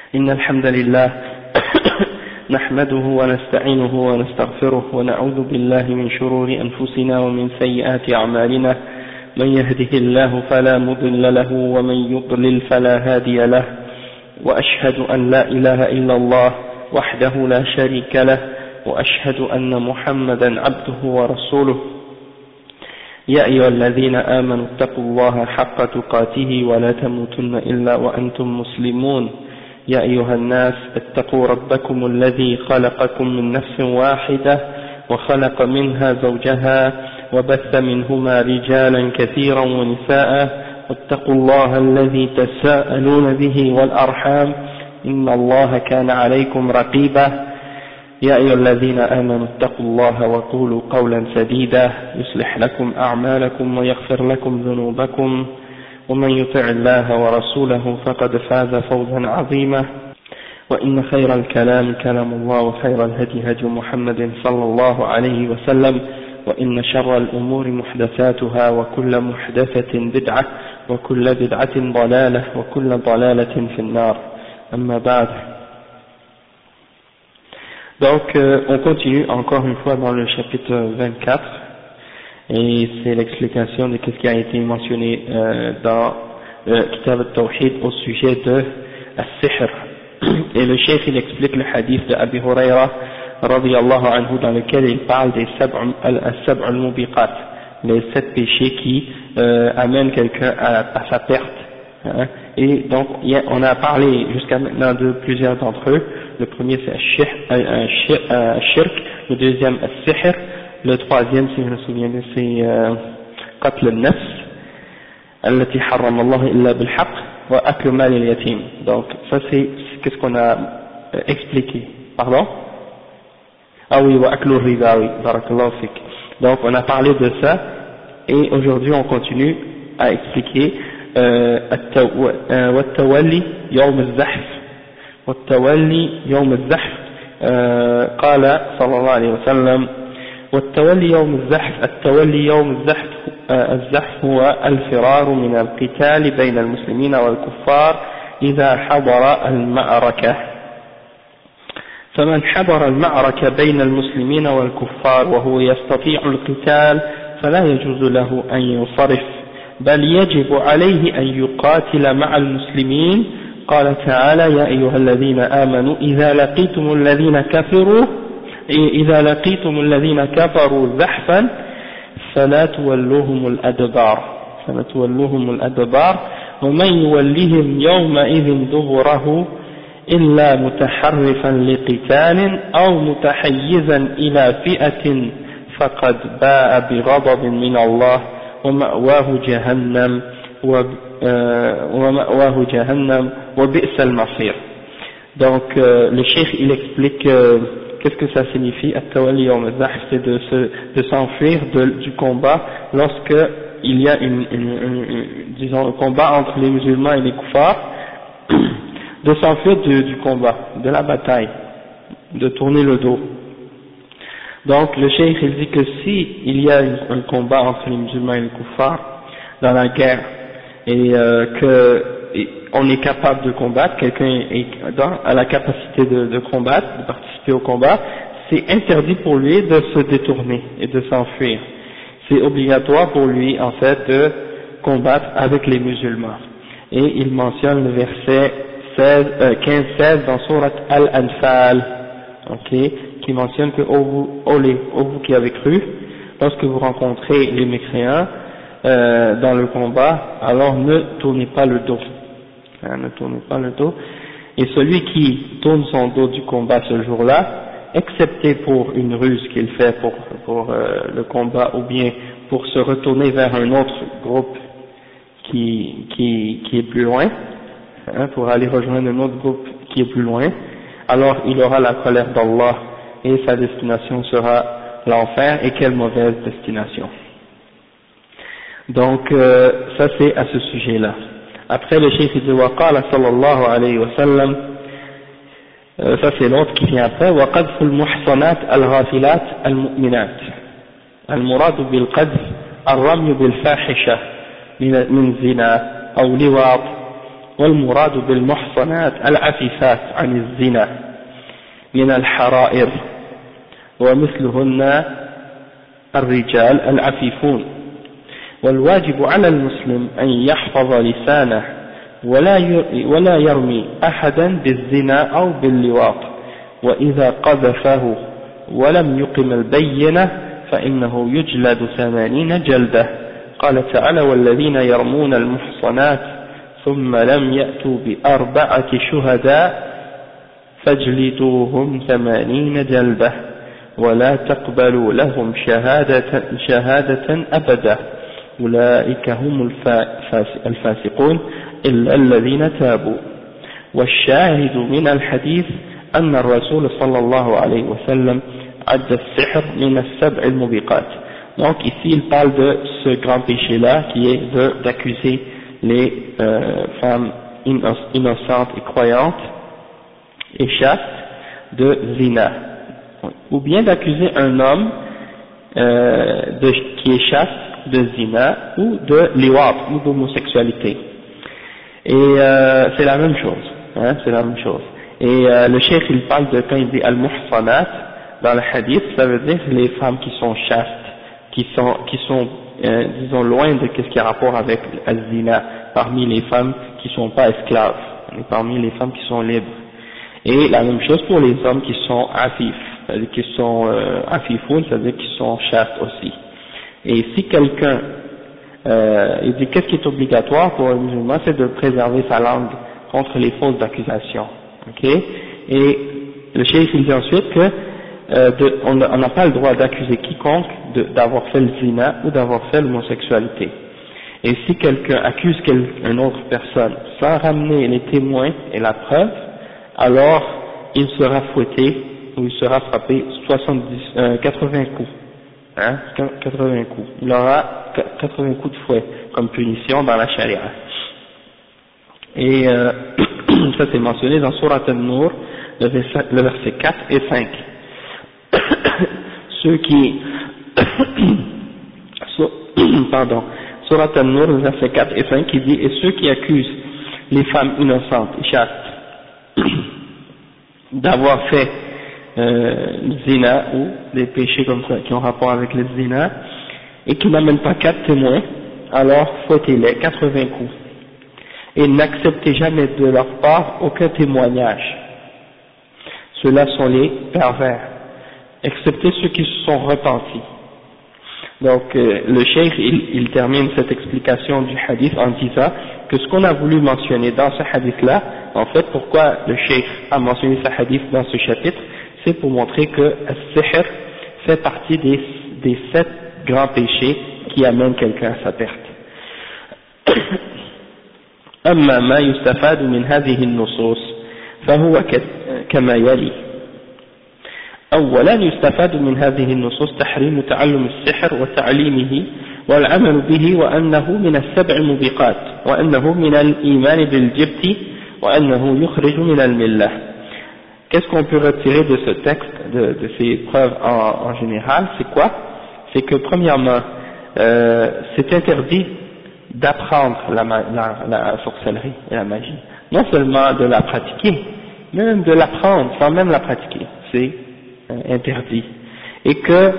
إن الحمد لله نحمده ونستعينه ونستغفره ونعوذ بالله من شرور أنفسنا ومن سيئات أعمالنا من يهده الله فلا مضل له ومن يضلل فلا هادي له وأشهد أن لا إله إلا الله وحده لا شريك له وأشهد أن محمدا عبده ورسوله يا أيها الذين آمنوا اتقوا الله حق تقاته ولا تموتن إلا وأنتم مسلمون يا أيها الناس اتقوا ربكم الذي خلقكم من نفس واحدة وخلق منها زوجها وبث منهما رجالا كثيرا ونساء واتقوا الله الذي تساءلون به والأرحام إن الله كان عليكم رقيبا يا أيها الذين آمنوا اتقوا الله وقولوا قولا سديدا يصلح لكم أعمالكم ويغفر لكم ذنوبكم ومن يطع الله ورسوله فقد فاز فوزا عظيما وإن خير الكلام كلام الله وخير الهدي هدي محمد صلى الله عليه وسلم وإن شر الأمور محدثاتها وكل محدثة بدعة وكل بدعة ضلالة وكل ضلالة في النار أما بعد. Donc on continue encore une fois dans le chapitre 24 et c'est l'explication de ce qui a été mentionné dans Kitab al-Tawhid au sujet de As-Sihr. Et le cheikh il explique le hadith de Abi Huraira radiyallahu anhu dans lequel il parle des Sab' al-Mubiqat, les 7 péchés qui amènent quelqu'un à sa perte. Hein. Et donc on a parlé jusqu'à maintenant de plusieurs d'entre eux. Le premier c'est Shirk, le deuxième As-Sihr, le troisième si je me souviens bien c'est Qatl al-Nafs التي حرم الله إلا بالحق وأكل مال اليتيم. Donc ça c'est qu'est-ce qu'on a expliqué, pardon? Ah oui, وأكل الربا, oui, barakallahu fik. Donc on a parlé de ça et aujourd'hui on continue à expliquer والتولي يوم الزحف والتولي يوم الزحف قال صلى الله عليه وسلم والتولي يوم الزحف التولي يوم الزحف الزحف هو الفرار من القتال بين المسلمين والكفار إذا حضر المعركة فمن حضر المعركة بين المسلمين والكفار وهو يستطيع القتال فلا يجوز له أن ينصرف بل يجب عليه أن يقاتل مع المسلمين قال تعالى يا أيها الذين آمنوا إذا لقيتم الذين كفروا زحفا فلا تولوهم الأدبار ومن يولهم يومئذ دبره إلا متحرفا لقتال أو متحيزا إلى فئة فقد باء بغضب من الله ومأواه جهنم وبئس المصير. Donc le cheikh il explique qu'est-ce que ça signifie at-tawalli yawm al-zahf, c'est de s'enfuir du combat lorsque il y a disons un combat entre les musulmans et les kuffars, de s'enfuir du combat, de la bataille, de tourner le dos. Donc le cheikh il dit que si il y a un combat entre les musulmans et les kuffars dans la guerre et on est capable de combattre, quelqu'un a la capacité de combattre, de participer au combat, c'est interdit pour lui de se détourner et de s'enfuir. C'est obligatoire pour lui en fait de combattre avec les musulmans. Et il mentionne le verset 15-16 dans Surat Al-Anfal, okay, qui mentionne que vous qui avez cru, lorsque vous rencontrez les mécréants dans le combat, alors ne tournez pas le dos. Ne tournez pas le dos. Et celui qui tourne son dos du combat ce jour-là, excepté pour une ruse qu'il fait pour le combat ou bien pour se retourner vers un autre groupe qui est plus loin, pour aller rejoindre un autre groupe qui est plus loin, alors il aura la colère d'Allah et sa destination sera l'enfer, et quelle mauvaise destination. Donc ça c'est à ce sujet-là. Après le cheikh dit وقال صلى الله عليه وسلم, ça c'est l'autre qui vient après, وقذف المحصنات الغافلات المؤمنات المراد بالقذف الرمي بالفاحشة من زنا أو لواط والمراد بالمحصنات العفيفات عن الزنا من الحرائر ومثلهن الرجال العفيفون. والواجب على المسلم أن يحفظ لسانه ولا يرمي أحدا بالزنا أو باللواط، وإذا قذفه ولم يقم البينة فإنه يجلد 80 جلدة. قال تعالى: والذين يرمون المحصنات ثم لم يأتوا ب4 شهداء فاجلدوهم 80 جلدة ولا تقبلوا لهم شهادة أبدا أولئك هم الفاسقون إلا الذين تابوا. والشاهد من الحديث أن الرسول صلى الله عليه وسلم عد السحر من السبع الموبقات. Donc ici il parle de ce grand péché-là qui est d'accuser les femmes innocentes et croyantes et chastes de zina, ou bien d'accuser un homme qui est chaste de zina ou de liwat ou d'homosexualité. Et c'est la même chose, hein, c'est la même chose. Et le cheikh il parle de, quand il dit al-muhsanat dans le hadith, ça veut dire les femmes qui sont chastes, qui sont disons loin de ce qui a rapport avec al-zina, parmi les femmes qui sont pas esclaves, et parmi les femmes qui sont libres. Et la même chose pour les hommes qui sont afif, c'est-à-dire qui sont afifoun, c'est-à-dire qui sont chastes aussi. Et si quelqu'un, il dit qu'est-ce qui est obligatoire pour un musulman, c'est de préserver sa langue contre les fausses accusations. Ok? Et le cheikh il dit ensuite que on n'a pas le droit d'accuser quiconque d'avoir fait le zina ou d'avoir fait l'homosexualité. Et si quelqu'un accuse une autre personne sans ramener les témoins et la preuve, alors il sera fouetté ou il sera frappé 80 coups. Hein, 80 coups. Il aura 80 coups de fouet comme punition dans la charia. Et ça c'est mentionné dans Surat An-Nur, le verset 4 et 5. Ceux qui pardon, Surat An-Nur, le verset 4 et 5 qui dit: et ceux qui accusent les femmes innocentes et chastes d'avoir fait zina ou des péchés comme ça qui ont rapport avec le zina et qui n'amènent pas 4 témoins, alors fouettez-les 80 coups et n'acceptez jamais de leur part aucun témoignage. Ceux-là sont les pervers, excepté ceux qui se sont repentis. Donc le cheikh il termine cette explication du hadith en disant que ce qu'on a voulu mentionner dans ce hadith-là, en fait pourquoi le cheikh a mentionné ce hadith dans ce chapitre, c'est pour montrer que le sihr fait partie des 7 grands péchés qui amènent quelqu'un à sa perte. أما ما يستفاد من هذه النصوص فهو كما يلي: أولا يستفاد من هذه النصوص تحريم تعلم السحر وتعليمه والعمل به، وأنه من السبع الموبقات، وأنه من الإيمان بالجبت، وأنه يخرج من الملة. Qu'est-ce qu'on peut retirer de ce texte, de ces preuves en général? C'est quoi? C'est que premièrement, c'est interdit d'apprendre la sorcellerie et la magie. Non seulement de la pratiquer, mais même de l'apprendre sans même la pratiquer. C'est interdit. Et que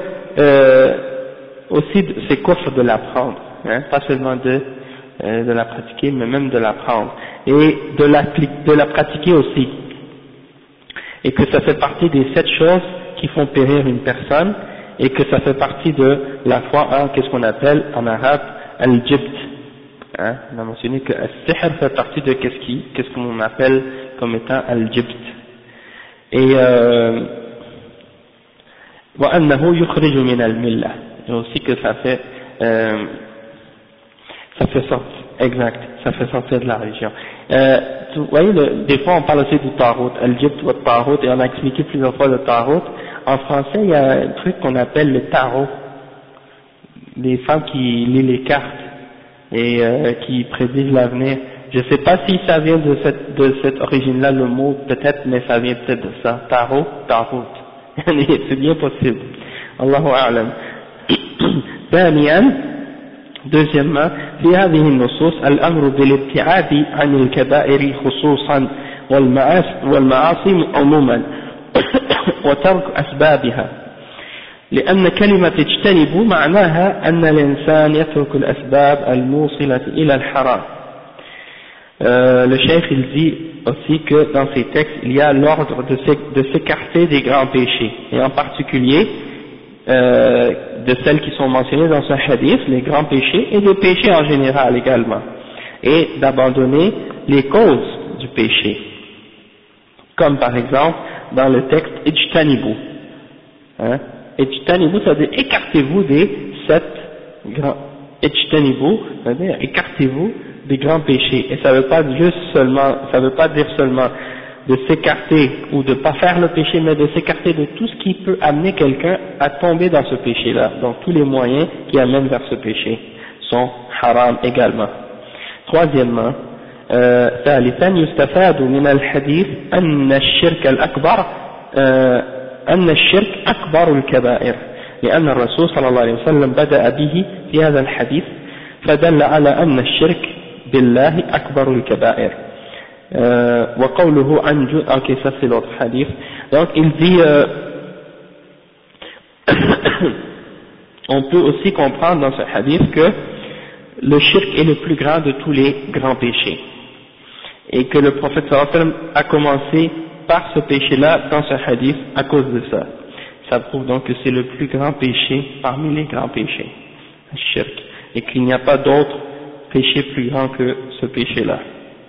aussi c'est coffre de l'apprendre, hein, pas seulement de la pratiquer, mais même de l'apprendre. Et de la pratiquer aussi. Et que ça fait partie des 7 choses qui font périr une personne, et que ça fait partie de la foi en qu'est-ce qu'on appelle en arabe al-jibt. Hein, on a mentionné que al-sihr fait partie de qu'est-ce qu'on appelle comme étant al-jibt. Et وأنه يخرج من الملة, et aussi que ça fait sortir, exact, ça fait sortir de la religion. Vous voyez, des fois on parle aussi du tarot, al-jibt ou al-tarot, et on a expliqué plusieurs fois le tarot. En français, il y a un truc qu'on appelle le tarot, des femmes qui lisent les cartes et qui prédisent l'avenir. Je ne sais pas si ça vient de cette origine-là, le mot, peut-être, mais ça vient peut-être de ça, tarot. C'est bien possible. Allahu a'lam. ثانيا Deuxièmement, في هذه النصوص الأمر بالابتعاد عن الكبائر خصوصا والمعاصي عموما وترك أسبابها، لأن كلمة اجتنبوا معناها أن الإنسان يترك الأسباب الموصلة إلى الحرام. Le cheikh il dit aussi que dans ces textes il y a l'ordre de s'écarter des grands péchés, et en particulier de celles qui sont mentionnées dans ce hadith, les grands péchés, et des péchés en général également, et d'abandonner les causes du péché, comme par exemple dans le texte ijtanibu, hein, ijtanibu, ça veut dire écartez-vous des 7 grands, ijtanibu, ça veut dire écartez-vous des grands péchés, et ça veut pas dire seulement de s'écarter ou de pas faire le péché, mais de s'écarter de tout ce qui peut amener quelqu'un à tomber dans ce péché-là. Donc tous les moyens qui amènent vers ce péché sont haram également. Troisièmement, ثالثا يستفاد من الحديث أن الشرك أكبر الكبائر، لأن الرسول صلى الله عليه وسلم بدأ به في هذا الحديث فدل على أن الشرك بالله أكبر الكبائر. وقوله عن ok, ça c'est l'autre hadith. Donc il dit on peut aussi comprendre dans ce hadith que le shirk est le plus grand de tous les grands péchés, et que le prophète sallallahu alayhi wa sallam a commencé par ce péché-là dans ce hadith à cause de ça. Ça prouve donc que c'est le plus grand péché parmi les grands péchés, le shirk, et qu'il n'y a pas d'autre péché plus grand que ce péché-là.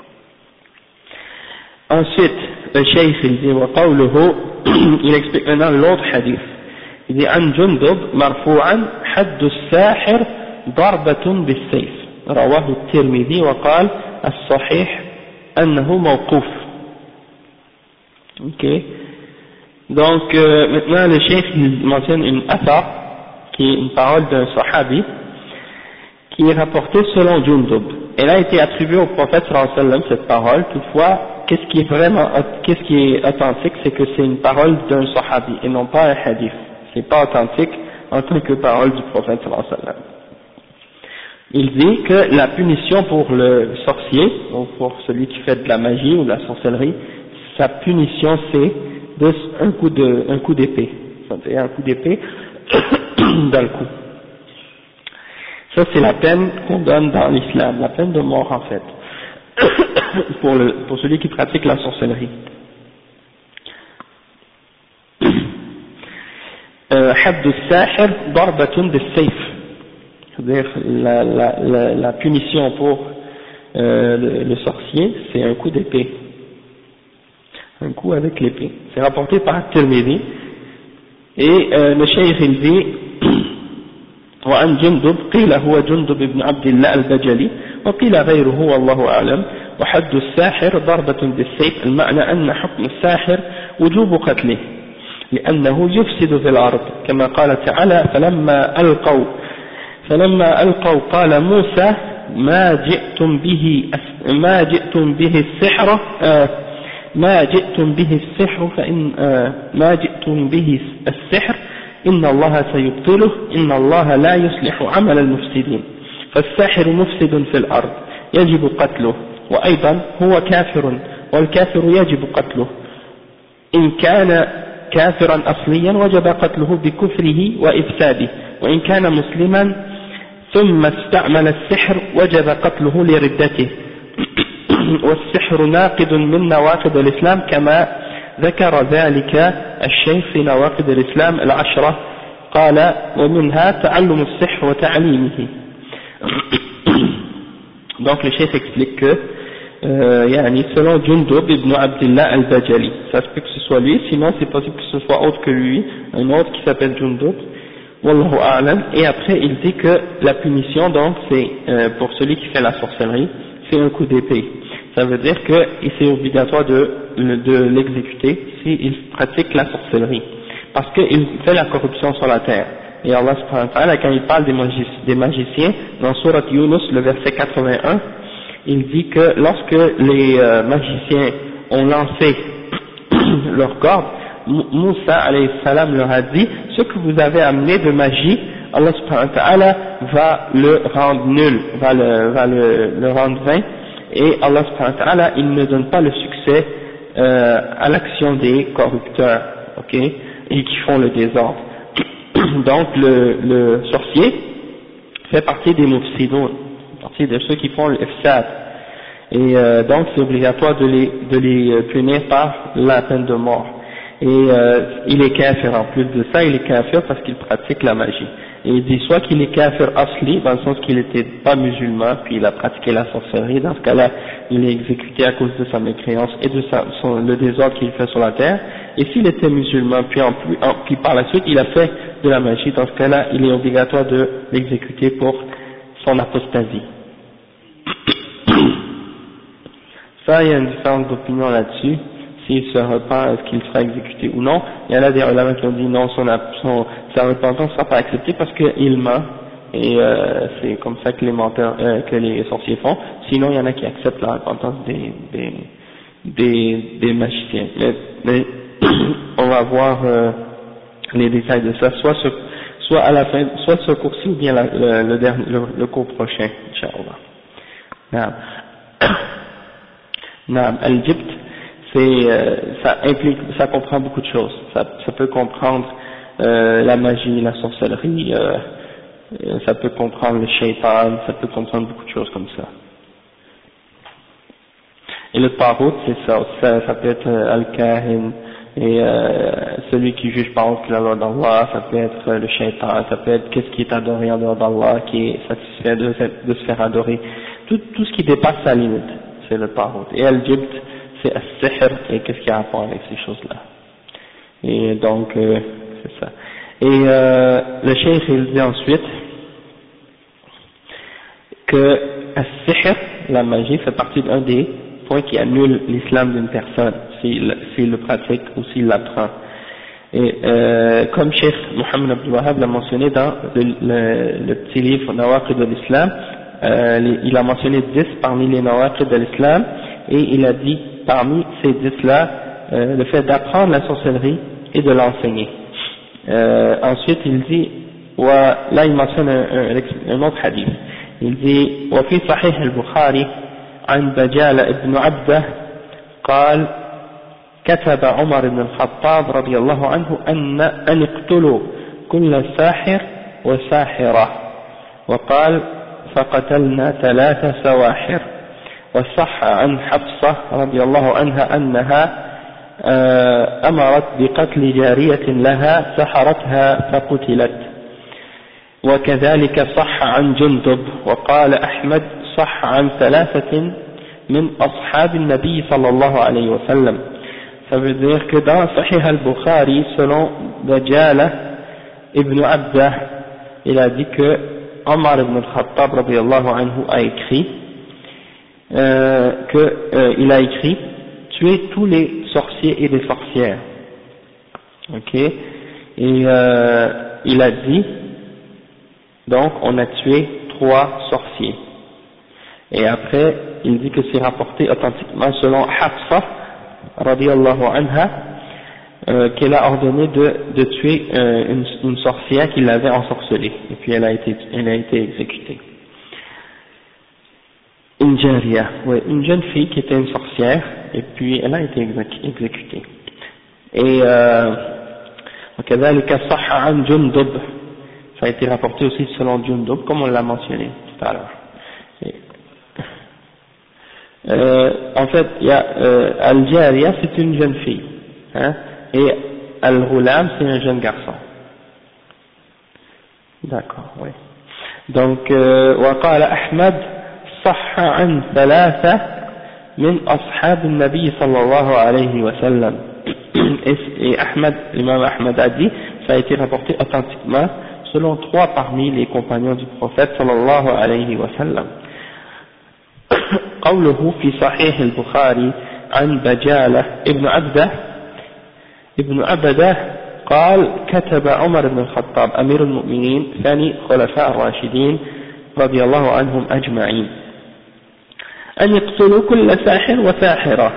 Ensuite, le cheikh il dit وقوله il explique maintenant l'autre hadith. Il dit عن جندب مرفوعا حد الساحر ضربة بالسيف رواه الترمذي وقال الصحيح أنه موقوف. Ok. Donc maintenant le cheikh il mentionne une athar qui est une parole d'un sahabi qui est rapportée selon Jundub. Elle a été attribuée au prophète sallallahu alayhi wa sallam, cette parole. Toutefois, qu'est-ce qui est authentique, c'est que c'est une parole d'un sahabi et non pas un hadith. C'est pas authentique en tant que parole du prophète sallallahu alayhi wa sallam. Il dit que la punition pour le sorcier, ou pour celui qui fait de la magie ou de la sorcellerie, sa punition c'est un coup d'épée. C'est-à-dire un coup d'épée dans le cou. Ça c'est la peine qu'on donne dans l'islam, la peine de mort en fait, pour celui qui pratique la sorcellerie. حد الساحر ضربة بالسيف, c'est-à-dire la punition pour le sorcier, c'est un coup d'épée, un coup avec l'épée. C'est rapporté par Tirmidhi, et le cheikh il dit وعن جندب قيل هو جندب بن عبد الله البجلي وقيل غيره والله أعلم. وحد الساحر ضربة بالسيف, المعنى أن حكم الساحر وجوب قتله لأنه يفسد في الأرض, كما قال تعالى فلما ألقوا قال موسى ما جئتم به السحر إن الله سيبطله إن الله لا يصلح عمل المفسدين. فالساحر مفسد في الأرض يجب قتله, وأيضا هو كافر والكافر يجب قتله. إن كان كافرا أصليا وجب قتله بكفره وإفساده, وإن كان مسلما ثم استعمل السحر وجب قتله لردته. والسحر ناقض من نواقض الإسلام كما ذكر ذلك الشيخ في نواقض الإسلام العشرة, قال ومنها تعلم السحر وتعليمه. Donc le chef explique que selon Jundub ibn Abdullah al-Bajali, ça se peut que ce soit lui, sinon c'est possible que ce soit autre que lui, un autre qui s'appelle Jundub, wallahu a'lam. Et après il dit que la punition donc c'est pour celui qui fait la sorcellerie, c'est un coup d'épée. Ça veut dire que c'est obligatoire de l'exécuter s'il pratique la sorcellerie, parce qu'il fait la corruption sur la terre. Et Allah subhanahu wa ta'ala, quand il parle des magiciens, dans Surat Yunus, le verset 81, il dit que lorsque les magiciens ont lancé leur corde, Moussa alayhi salam leur a dit: ce que vous avez amené de magie, Allah subhanahu wa ta'ala va le rendre nul, va le rendre vain, et Allah subhanahu wa ta'ala, il ne donne pas le succès à l'action des corrupteurs, ok, et qui font le désordre. Donc le sorcier fait partie des mufsidoun, partie de ceux qui font le ifsad, et donc c'est obligatoire de les punir par la peine de mort. Et il est kafir, en plus de ça il est kafir parce qu'il pratique la magie. Et il dit soit qu'il est kafir asli, dans le sens qu'il n'était pas musulman, puis il a pratiqué la sorcellerie, dans ce cas-là il est exécuté à cause de sa mécréance et de le désordre qu'il fait sur la terre. Et s'il était musulman, puis par la suite il a fait de la magie, dans ce cas-là il est obligatoire de l'exécuter pour son apostasie. Ça, il y a une différence d'opinion là-dessus. S'il se repent, est-ce qu'il sera exécuté ou non? Il y en a des ulama qui ont dit non, sa repentance ne sera pas acceptée parce qu'il ment, et c'est comme ça que les menteurs, que les sorciers font. Sinon, il y en a qui acceptent la repentance des magiciens. Mais on va voir les détails de ça, soit à la fin, soit ce cours-ci ou bien le cours prochain, Inch'Allah. Naam, al-jibt, ça comprend beaucoup de choses. Ça peut comprendre la magie, la sorcellerie, ça peut comprendre le shaitan, ça peut comprendre beaucoup de choses comme ça. Et le tarout, c'est ça peut être al-kahin, et celui qui juge par contre la loi d'Allah, ça peut être le shaitan, ça peut être qu'est-ce qui est adoré en dehors d'Allah, qui est satisfait de se faire adorer, tout ce qui dépasse sa limite, c'est le tarout. Et al-jibt, c'est as-sihr, et qu'est-ce qui a rapport avec ces choses-là. Et donc, c'est ça. Et le cheikh, il dit ensuite que as-sihr, la magie, fait partie d'un des points qui annule l'islam d'une personne, s'il le pratique ou s'il l'apprend. Et comme Cheikh Mohammed Abdul Wahhab l'a mentionné dans le petit livre Nawaqid de l'Islam, il a mentionné 10 parmi les Nawaqid de l'Islam, et il a dit parmi ces 10-là, le fait d'apprendre la sorcellerie et de l'enseigner. Ensuite, il dit, là il mentionne un autre hadith. Il dit, وفي صحيح البخاري عن بجالة ابن عبده قال كتب عمر بن الخطاب رضي الله عنه أن اقتلوا كل ساحر وساحرة، وقال فقتلنا 3 سواحر. وصح عن حفصة رضي الله عنها أنها أمرت بقتل جارية لها سحرتها فقتلت. وكذلك صح عن جندب. وقال أحمد صح عن 3 من أصحاب النبي صلى الله عليه وسلم. Ça veut dire que dans Sahih al-Bukhari, selon Bajala ibn Abdah, il a dit que Omar ibn al-Khattab radiyallahu anhu a écrit il a écrit tuer tous les sorciers et les sorcières, ok, et il a dit donc on a tué 3 sorciers, et après il dit que c'est rapporté authentiquement selon Hafsa radiyallahu anha qu'elle a ordonné de tuer une sorcière qui l'avait ensorcelée, et puis elle a été exécutée. Une jariya, oui, une jeune fille qui était une sorcière, et puis elle a été exécutée. Et وكذلك صح عن جندب, ça a été rapporté aussi selon Jundub, comme on l'a mentionné tout à l'heure. En fait, il y a Al-Jariya, c'est une jeune fille, hein, et Al-Ghulam, c'est un jeune garçon. D'accord, oui. Donc, وقال أحمد صح عن 3 من أصحاب النبي صلى الله عليه وسلم. Et l'imam Ahmad a dit, ça a été rapporté authentiquement selon 3 parmi les compagnons du prophète صلى الله عليه وسلم. قوله في صحيح البخاري عن بجالة ابن عبده قال كتب عمر بن الخطاب أمير المؤمنين ثاني خلفاء الراشدين رضي الله عنهم أجمعين أن يقتلوا كل ساحر وساحرة.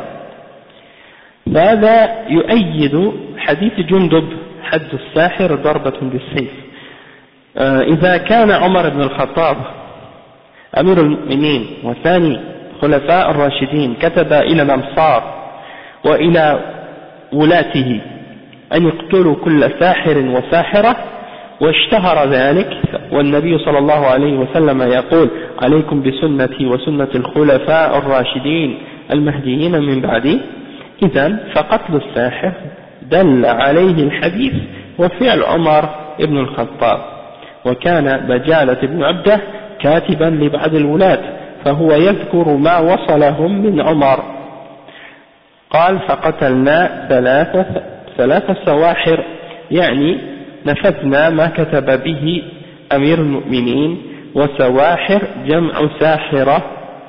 هذا يؤيد حديث جندب حد الساحر ضربة بالسيف. إذا كان عمر بن الخطاب أمير المؤمنين وثاني خلفاء الراشدين كتب إلى الأمصار وإلى ولاته أن يقتلوا كل ساحر وساحرة واشتهر ذلك، والنبي صلى الله عليه وسلم يقول عليكم بسنتي وسنة الخلفاء الراشدين المهديين من بعدي، إذن فقتل الساحر دل عليه الحديث وفعل عمر بن الخطاب. وكان بجالة بن عبده كاتبا لبعض الولاة فهو يذكر ما وصلهم من عمر، قال فقتلنا ثلاث سواحر، يعني نفذنا ما كتب به أمير المؤمنين، وسواحر جمع ساحرة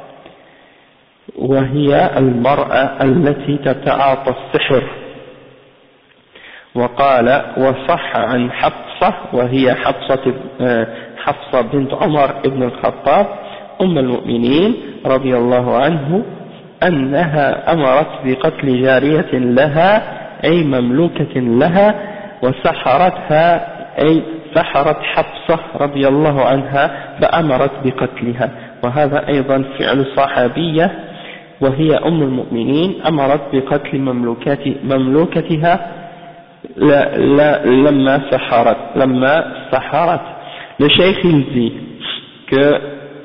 وهي المرأة التي تتعاطى السحر. وقال وصح عن حفصة وهي حفصة بنت عمر بن الخطاب أم المؤمنين رضي الله عنه أنها أمرت بقتل جارية لها أي مملوكة لها وسحرتها أي سحرت حفصة رضي الله عنها فأمرت بقتلها. وهذا أيضا فعل صحابية وهي أم المؤمنين أمرت بقتل مملوكتها لما سحرت. Le cheikh il dit que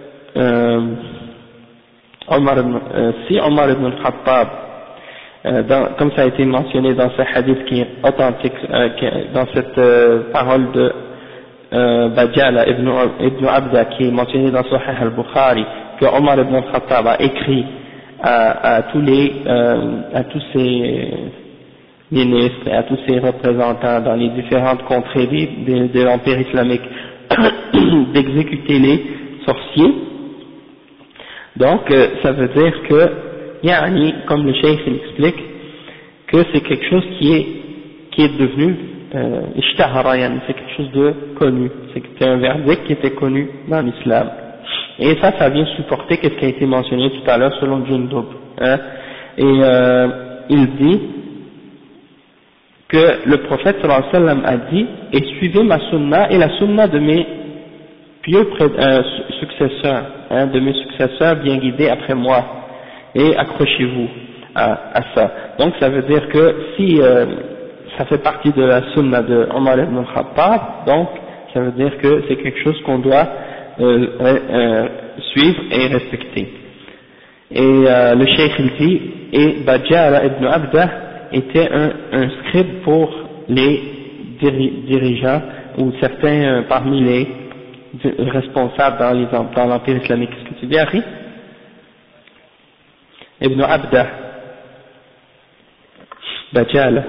si Omar ibn al-Khattab, comme ça a été mentionné dans ce hadith qui est authentique, dans cette parole de Bajala ibn Abda qui est mentionné dans Sahih al-Bukhari, que Omar ibn al-Khattab a écrit à tous ses ministres et à tous ses représentants dans les différentes contrées de l'empire islamique d'exécuter les sorciers. Donc ça veut dire que yani, comme le cheikh explique, que c'est quelque chose qui est devenu ishtahara, yani, c'est quelque chose de connu, c'est un verdict qui était connu dans l'islam. Et ça vient supporter ce qui a été mentionné tout à l'heure selon Jundub, hein. Et il dit que le prophète sallallahu alayhi wa sallam a dit et suivez ma sunna et la sunna de mes pieux successeurs, hein, de mes successeurs bien guidés après moi, et accrochez-vous à ça. Donc ça veut dire que si ça fait partie de la sunna de Omar ibn al-Khattab, donc ça veut dire que c'est quelque chose qu'on doit suivre et respecter. Et le cheikh il dit, et Bajala ibn Abda était un scribe pour les dirigeants ou certains parmi les responsables dans l'empire islamique. Est-ce que tu dis, Harry? Ibn Abda, Bajala.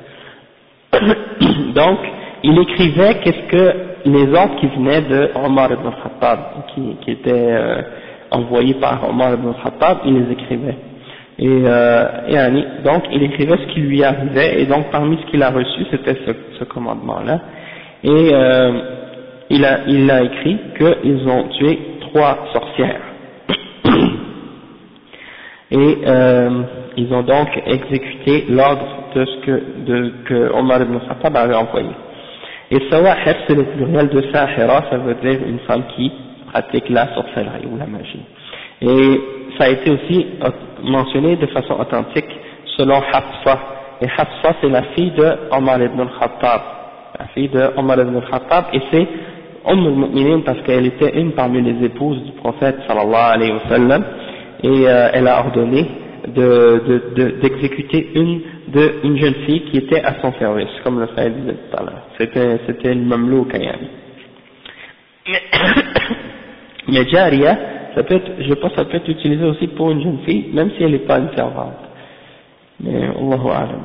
Donc, il écrivait qu'est-ce que les ordres qui venaient de Omar ibn al-Khattab, qui étaient envoyés par Omar ibn al-Khattab, il les écrivait. Et donc il écrivait ce qui lui arrivait, et donc parmi ce qu'il a reçu c'était ce commandement-là. Et il a écrit qu'ils ont tué 3 sorcières. Et ils ont donc exécuté l'ordre de ce que Omar ibn Khattab avait envoyé. Et Sawahir, c'est le pluriel de Sahira, ça veut dire une femme qui pratique la sorcellerie ou la magie. Et ça a été aussi mentionné de façon authentique selon Hafsa. Et Hafsa, c'est la fille de Omar ibn al-Khattab. La fille de Omar ibn al-Khattab, et c'est al-Mu'minin parce qu'elle était une parmi les épouses du prophète sallallahu alayhi wa sallam. Et elle a ordonné d'exécuter une jeune fille qui était à son service, comme le frère disait tout à l'heure. C'était une mamelouk. Mais Jariya, je pense que ça peut être utilisé aussi pour une jeune fille, même si elle n'est pas une servante. Mais Allahu A'lam.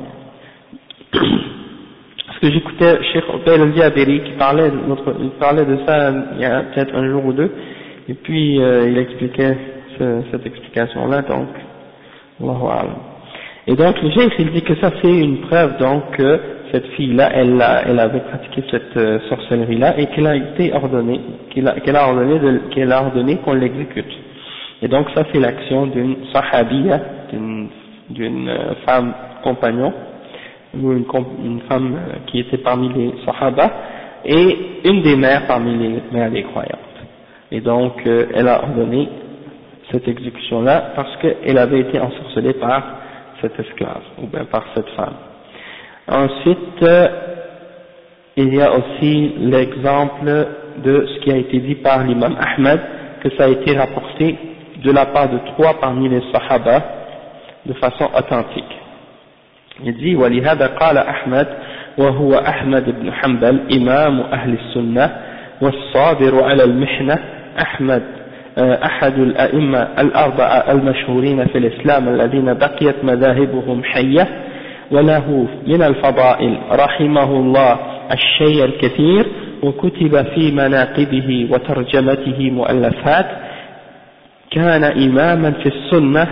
Parce que j'écoutais Cheikh Ubayl al-Jabiri qui parlait de ça il y a peut-être un jour ou deux, et puis il expliquait cette explication-là, donc Allahu A'lam. Et donc le cheikh il dit que ça c'est une preuve donc que cette fille-là, elle avait pratiqué cette sorcellerie-là et qu'elle a été ordonnée, qu'elle a ordonné qu'on l'exécute. Et donc ça c'est l'action d'une sahabiya, d'une femme compagnon, ou une femme qui était parmi les sahaba, et une des mères parmi les mères des croyantes. Et donc, elle a ordonné cette exécution-là parce qu'elle avait été ensorcelée par cette esclave, ou bien par cette femme. Ensuite, il y a aussi l'exemple de ce qui a été dit par l'imam Ahmed, que ça a été rapporté de la part de 3 parmi les Sahaba de façon authentique. Il dit وَلِهَذَا قَالَ أحمد وهو أحمد بن حنبل إمام أهل السنة والصابر على المحنة أحمد أحد الأئمة الأربعة المشهورين في الإسلام الذين بقيت مذاهبهم حية وله من الفضائل رحمه الله الشيء الكثير وكتب في مناقبه وترجمته مؤلفات كان إماما في السنة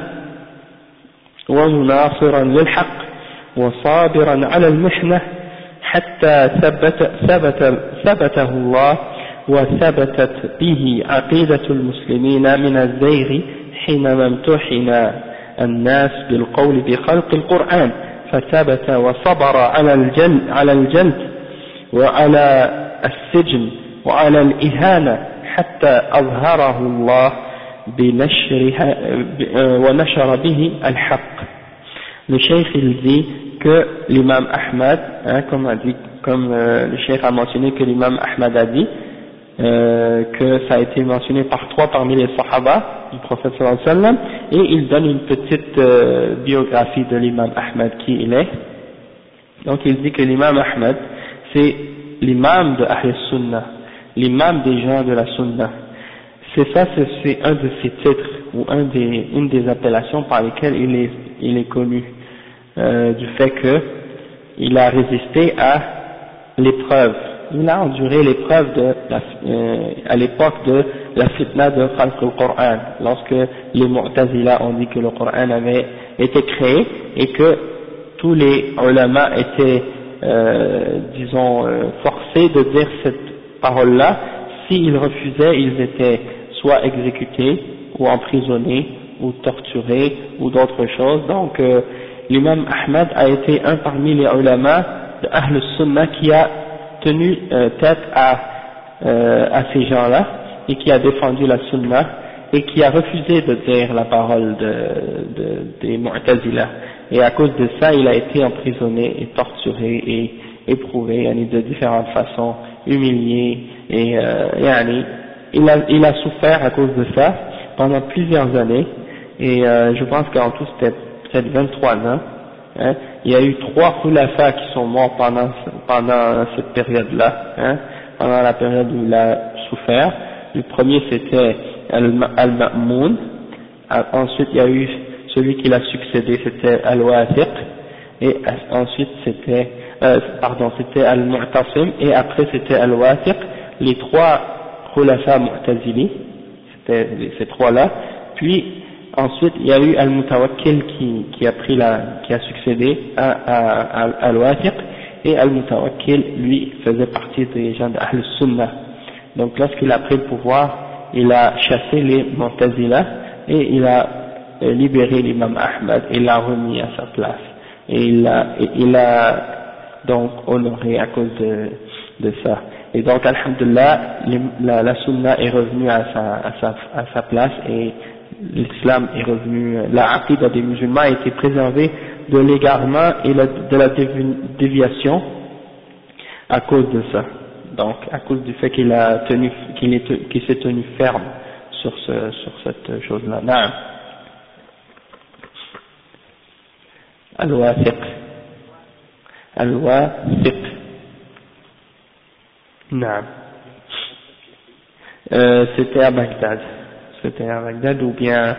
ومناصرا للحق وصابرا على المحنة حتى ثبته الله وثبتت به عقيدة المسلمين من الزيغ حينما امتحن الناس بالقول بخلق القرآن فثبت وصبر على الجلد وعلى السجن وعلى الإهانة حتى أظهره الله ونشر به الحق. Le cheikh il dit que l'imam Ahmad, comme le cheikh a mentionné que l'imam Ahmad a dit, que ça a été mentionné par 3 parmi les Sahaba du prophète sallallahu alayhi wa sallam, et il donne une petite biographie de l'imam Ahmad qui il est. Donc il dit que l'imam Ahmad c'est l'imam de Ahl Sunnah, l'imam des gens de la Sunnah. C'est un de ses titres ou une des appellations par lesquelles il est connu, du fait que il a résisté à l'épreuve. Il a enduré l'épreuve à l'époque de la fitna de Khalq al-Qur'an, lorsque les Mu'tazila ont dit que le Qur'an avait été créé et que tous les ulama étaient, forcés de dire cette parole-là. S'ils refusaient, ils étaient soit exécutés ou emprisonnés ou torturés ou d'autres choses. Donc l'imam Ahmad a été un parmi les ulama de Ahl Sunnah qui a tenu tête à ces gens-là et qui a défendu la Sunnah et qui a refusé de dire la parole des Mu'tazila. Et à cause de ça, il a été emprisonné et torturé et éprouvé de différentes façons, humilié, et il a souffert à cause de ça pendant plusieurs années, et je pense qu'en tout c'était peut-être 23 ans. Hein. Il y a eu 3 khulafas qui sont morts pendant cette période-là, pendant la période où il a souffert. Le premier c'était Al-Ma'moun, ensuite il y a eu celui qui l'a succédé, c'était Al-Wathiq, et ensuite c'était Al-Mu'tasim, et après c'était Al-Wathiq. Les 3 khulafa mu'tazili, c'était ces 3-là. Puis ensuite il y a eu Al-Mutawakkil qui a succédé à Al-Wathiq, et Al-Mutawakkil lui faisait partie des gens d'Ahl Sunnah. Donc lorsqu'il a pris le pouvoir, il a chassé les Mu'tazila et il a libéré l'imam Ahmad et l'a remis à sa place, et il a donc honoré à cause de ça. Et donc alhamdulillah, la sunna est revenue à sa place, et l'islam est revenu, la aqida des musulmans a été préservée de l'égarement et de la déviation à cause de ça. Donc à cause du fait qu'il s'est tenu ferme sur cette chose-là. Naam. Al-Wathiq. Naam. C'était à Bagdad, ou bien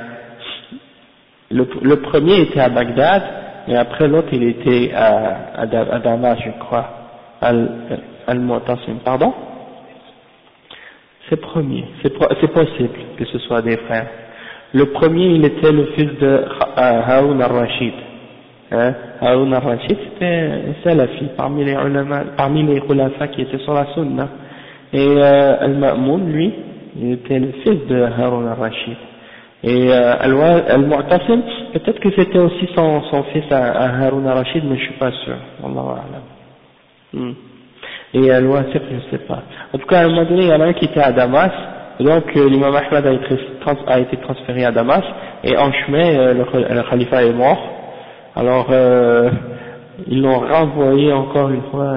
le premier était à Bagdad, et après l'autre il était à Damas, je crois. Al-Mu'tasim, pardon? C'est possible que ce soit des frères. Le premier il était le fils de Haroun al-Rashid. Haroun al-Rashid c'était un salafi parmi les khulafa qui étaient sur la sunna, et Al-Ma'moun lui il était le fils de Haroun al-Rashid, et Al-Mu'tasim peut-être que c'était aussi son fils à Haroun al-Rashid, mais je suis pas sûr. Wallahu a'lam. Et Al-Wasiq, je sais pas. En tout cas, à un moment donné, il y en a un qui était à Damas, donc l'imam Ahmad a été transféré à Damas, et en chemin, le khalifa est mort. Alors, ils l'ont renvoyé encore une fois.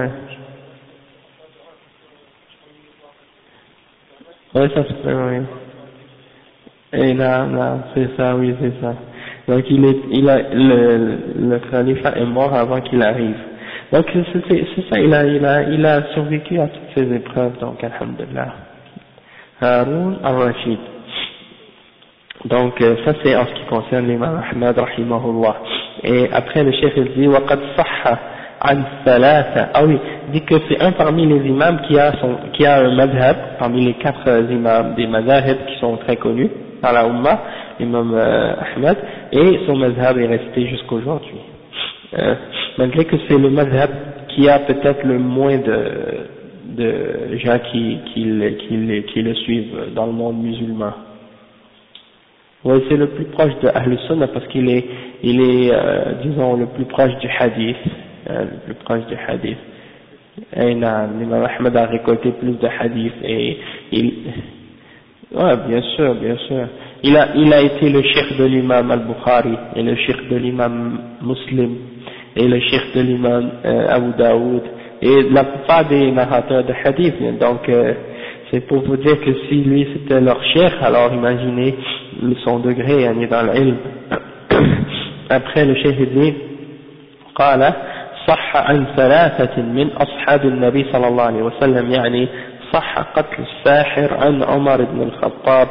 Oui, ça se fait, oui. Et là, c'est ça, oui, c'est ça. Donc le khalifa est mort avant qu'il arrive. Donc c'est ça, il a survécu à toutes ces épreuves, donc alhamdulillah. Haroun al-Rashid. Donc ça c'est en ce qui concerne l'imam Ahmad rahimahullah. Et après le cheikh il dit وقد صح عن ثلاثة. Ah oui, il dit que c'est un parmi les imams qui a un madhab, parmi les 4 imams des madhab qui sont très connus dans la Ummah, l'imam Ahmad, et son madhab est resté jusqu'aujourd'hui. Malgré que c'est le madhab qui a peut-être le moins de gens qui le suivent dans le monde musulman. Oui, c'est le plus proche de Ahl Sunnah parce qu'il est disons, le plus proche du hadith, le plus proche du hadith. Et l'imam Ahmad a récolté plus de hadith et ouais, bien sûr, bien sûr. Il a été le cheikh de l'imam Al-Bukhari et le cheikh de l'imam Muslim et le cheikh de l'imam Abu Daoud et la plupart des narrateurs de hadith. Donc c'est pour vous dire que si lui c'était leur cheikh, alors imaginez son degré dans l'ilm. Après le cheikh dit قال صح عن 3 من أصحاب النبي صلى الله عليه وسلم يعني صح قتل الساحر عن عمر بن الخطاب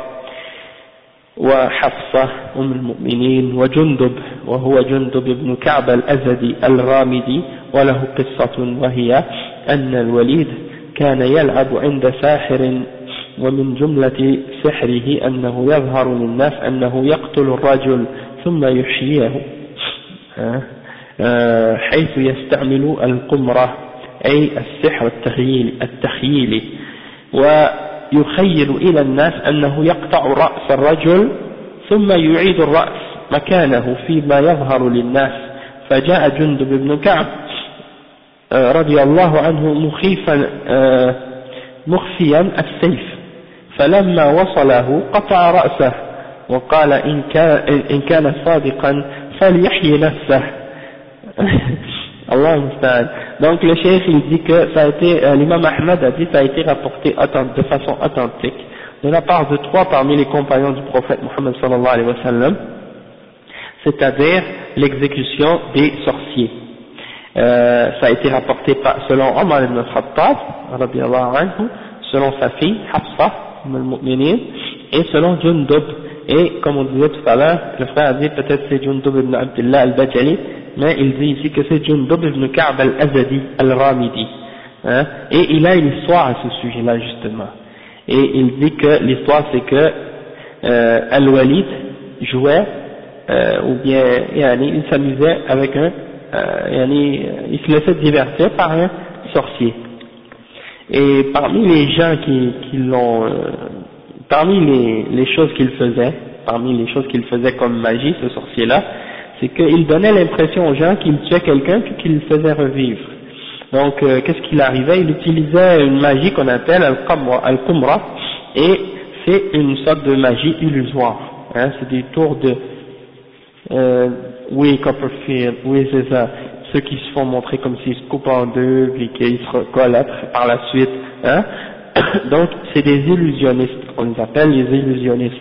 وحفصة أم المؤمنين وجندب وهو جندب بن كعب الأزدي الغامدي وله قصة وهي أن الوليد كان يلعب عند ساحر ومن جملة سحره أنه يظهر للناس أنه يقتل الرجل ثم يحييه حيث يستعمل القمرة أي السحر التخييلي ويخيل إلى الناس أنه يقطع رأس الرجل ثم يعيد الرأس مكانه فيما يظهر للناس فجاء جندب بن كعب رضي الله عنه مخفيا السيف فلما وصله قطع رأسه وقال إن كان صادقا فليحيي نفسه. Allah musta'an. Donc le cheikh il dit que ça a été, l'imam Ahmad a dit ça a été rapporté de façon authentique de la part de 3 parmi les compagnons du prophète Muhammad sallallahu alayhi wa sallam, c'est-à-dire l'exécution des sorciers. Ça a été rapporté selon Omar ibn al-Khattab radiyallahu anhu, selon sa fille Hafsa al-Mu'minin et selon Jundub. Et comme on disait tout à l'heure, le frère a dit peut-être c'est Jundub ibn Abdullah al-Bajali, mais il dit ici que c'est Jundub ibn Ka'b al-Azadi al-Ramidi. Et il a une histoire à ce sujet-là justement. Et il dit que l'histoire c'est que Al-Walid jouait, ou bien il s'amusait avec il se laissait divertir par un sorcier. Et parmi les gens qui l'ont, parmi les choses qu'il faisait comme magie, ce sorcier-là, c'est qu'il donnait l'impression aux gens qu'il tuait quelqu'un puis qu'il le faisait revivre. Donc qu'est-ce qu'il arrivait? Il utilisait une magie qu'on appelle al-Qumra, et c'est une sorte de magie illusoire. C'est des tours de oui, Copperfield, oui c'est ça, ceux qui se font montrer comme s'ils se coupent en deux puis qu'ils se recollent par la suite, donc c'est des illusionnistes, on les appelle les illusionnistes.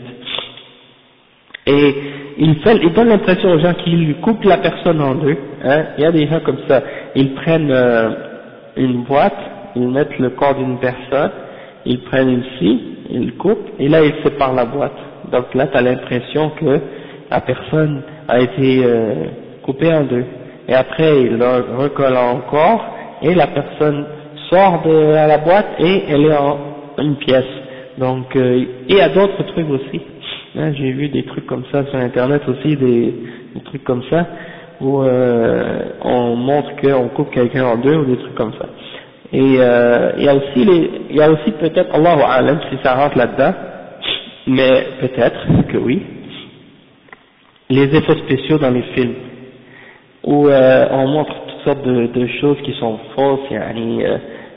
Et il donne l'impression aux gens qu'ils coupent la personne en deux, il y a des gens comme ça, ils prennent une boîte, ils mettent le corps d'une personne, ils prennent une scie, ils coupent, et là ils séparent la boîte. Donc là tu as l'impression que la personne a été coupée en deux. Et après ils le recollent encore, et la personne sort de la boîte et elle est en une pièce. Donc et il y a d'autres trucs aussi. J'ai vu des trucs comme ça sur internet aussi, des trucs comme ça où on montre qu'on coupe quelqu'un en deux ou des trucs comme ça. Et il y a aussi peut-être, Allahu A'lam si ça rentre là-dedans, mais peut-être que oui, les effets spéciaux dans les films où on montre toutes sortes de choses qui sont fausses,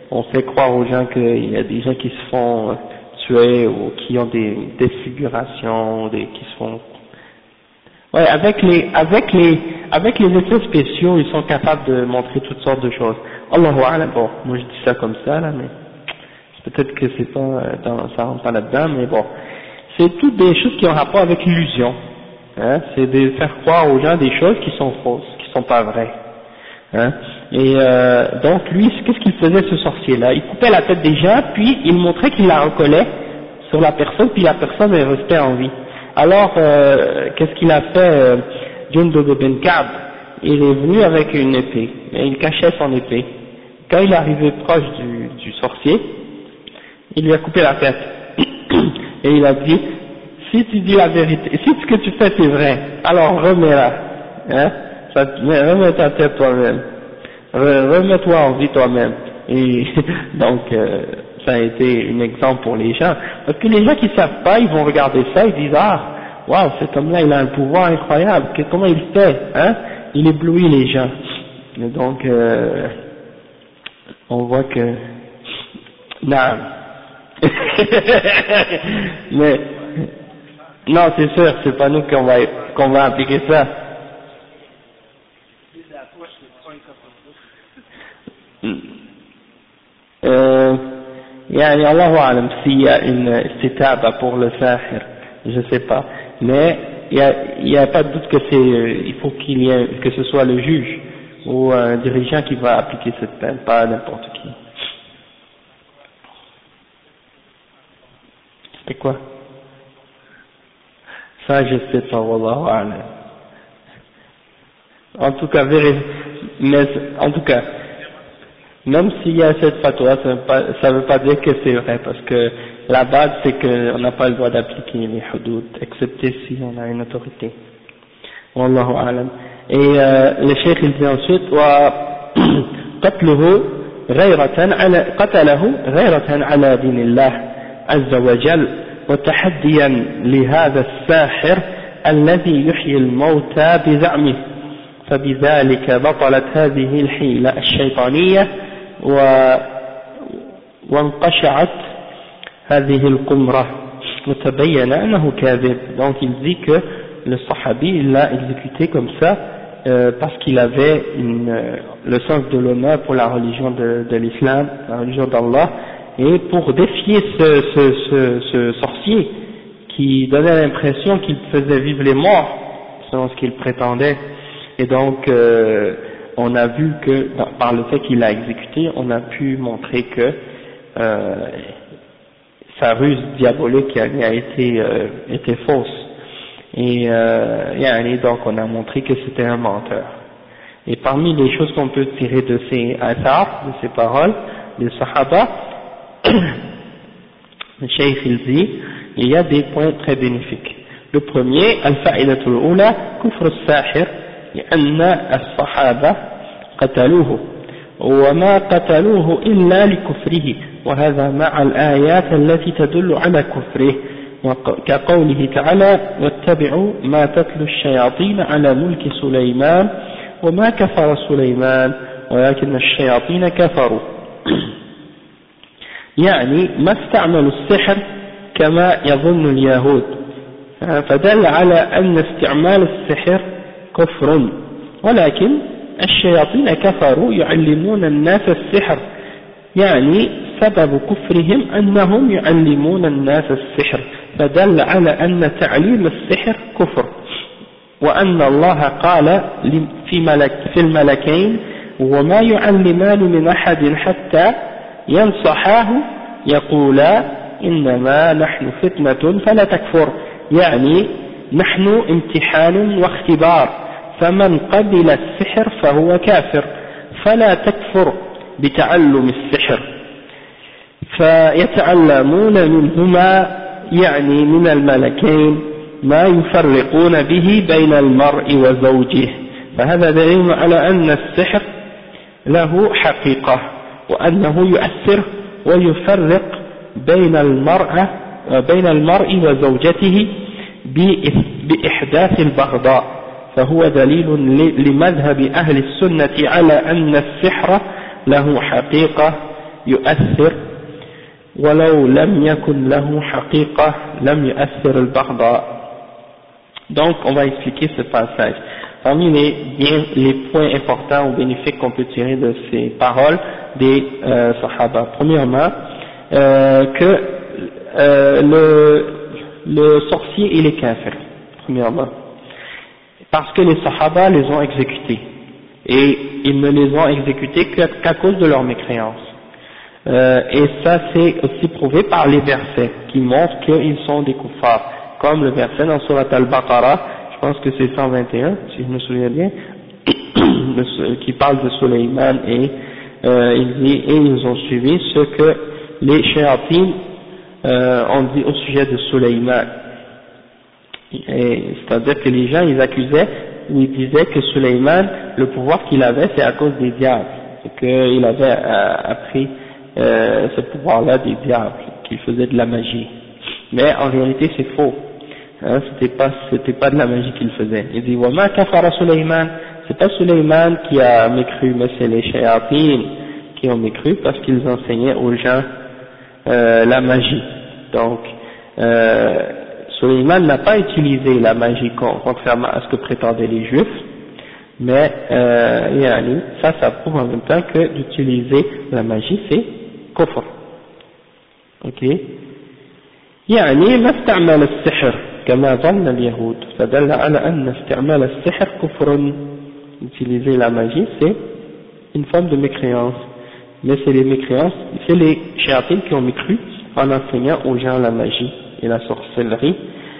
on fait croire aux gens qu'il y a des gens qui se font tuer ou qui ont des défigurations, qui se font... Ouais, avec les effets spéciaux, ils sont capables de montrer toutes sortes de choses. Allahu a'lam, bon, moi je dis ça comme ça, là, mais peut-être que c'est pas, ça rentre pas là-dedans, mais bon. C'est toutes des choses qui ont rapport avec l'illusion. Hein, c'est de faire croire aux gens des choses qui sont fausses, qui sont pas vraies. Hein, et donc lui, qu'est-ce qu'il faisait ce sorcier-là? Il coupait la tête des gens, puis il montrait qu'il la recollait sur la personne, puis la personne elle restait en vie. Alors, qu'est-ce qu'il a fait Jundub ibn Ka'b? Il est venu avec une épée, et il cachait son épée. Quand il est arrivé proche du sorcier, il lui a coupé la tête. Et il a dit, si tu dis la vérité, si ce que tu fais c'est vrai, alors remets-la. Hein? Remets ta tête toi-même. Remets-toi en vie toi-même. Et donc, ça a été un exemple pour les gens. Parce que les gens qui savent pas, ils vont regarder ça, ils disent, ah, waouh, cet homme-là, il a un pouvoir incroyable. Comment il fait? Hein? Il éblouit les gens. Et donc, on voit que, non. Mais, non, c'est sûr, c'est pas nous qu'on va appliquer ça. يعني الله أعلم s'il y a une istitaba pour le sahir, je sais pas, mais il y a pas de doute que il faut qu'il y ait, que ce soit le juge ou un dirigeant qui va appliquer cette peine, pas n'importe qui. C'est quoi? Ça je sais pas, wallahu a'lam. En tout cas, mais en tout cas, même s'il y a cette fatwa, ça veut pas dire que c'est vrai, parce que la base c'est qu'on n'a pas le droit d'appliquer les hudud, excepté si on a une autorité. Wallahu a'lam. Et le cheikh il dit ensuite, قتله غيرة على دين الله عز وجل وتحديا لهذا الساحر الذي يحيي الموتى بزعمه، فبذلك بطلت هذه الحيلة الشيطانية وانقشعت هذه القمرة وتبين أنه كاذب. Donc il dit que le sahabi il l'a exécuté comme ça parce qu'il avait le sens de l'honneur pour la religion de l'islam, la religion d'Allah, et pour défier ce sorcier qui donnait l'impression qu'il faisait vivre les morts selon ce qu'il prétendait. Et donc on a vu que par le fait qu'il l'a exécuté, on a pu montrer que sa ruse diabolique a été fausse. Et donc on a montré que c'était un menteur. Et parmi les choses qu'on peut tirer de ces athars, de ces paroles, des sahaba, le cheikh il dit, il y a des points très bénéfiques. Le premier, al-fa'idatul ula, kufr al-sahir, لأن الصحابة قتلوه وما قتلوه إلا لكفره، وهذا مع الآيات التي تدل على كفره، كقوله تعالى واتبعوا ما تتلو الشياطين على ملك سليمان وما كفر سليمان ولكن الشياطين كفروا. يعني ما استعملوا السحر كما يظن اليهود، فدل على أن استعمال السحر كفر، ولكن الشياطين كفروا يعلمون الناس السحر، يعني سبب كفرهم أنهم يعلمون الناس السحر، فدل على أن تعليم السحر كفر، وأن الله قال في الملكين وما يعلمان من أحد حتى ينصحاه يقولا إنما نحن فتنة فلا تكفر، يعني نحن امتحان واختبار، فمن قبل السحر فهو كافر، فلا تكفر بتعلم السحر. فيتعلمون منهما يعني من الملكين ما يفرقون به بين المرء وزوجه، فهذا دليل على أن السحر له حقيقة وأنه يؤثر ويفرق بين المرء وزوجته بإحداث البغضاء، فهو دليل لمذهب أهل السنة على أن السحر له حقيقة يؤثر ولو لم يكن له حقيقة لم يؤثر البغضاء. Donc on va expliquer ce passage. Parmi les points importants ou bénéfiques qu'on peut tirer de ces paroles des Sahaba, premièrement, que le sorcier il est kafir, premièrement, parce que les Sahaba les ont exécutés, et ils ne les ont exécutés qu'à cause de leur mécréance. Et ça c'est aussi prouvé par les versets qui montrent qu'ils sont des kuffars, comme le verset dans Surat Al-Baqarah, je pense que c'est 121 si je me souviens bien, qui parle de Sulayman, et il dit, et ils ont suivi ce que les shayatines ont dit au sujet de Sulayman. C'est-à-dire que les gens ils accusaient ou ils disaient que Sulayman, le pouvoir qu'il avait c'est à cause des diables, et qu'il avait appris ce pouvoir-là des diables, qu'il faisait de la magie. Mais en réalité c'est faux, hein, c'était pas de la magie qu'il faisait. Il dit Wama kafara Sulayman, c'est pas Sulayman qui a mécru, mais c'est les shayatines qui ont mécru parce qu'ils enseignaient aux gens la magie. Donc Sulayman n'a pas utilisé la magie contrairement à ce que prétendaient les juifs, mais ça prouve en même temps que d'utiliser la magie c'est كفر. اوكي يعني ما استعمل السحر كما ظن اليهود فدل على أن استعمال السحر كفر. Utiliser la magie c'est une forme de mécréance, mais c'est les mécréances, c'est les shayatines qui ont mécru en enseignant aux gens la magie et la sorcellerie.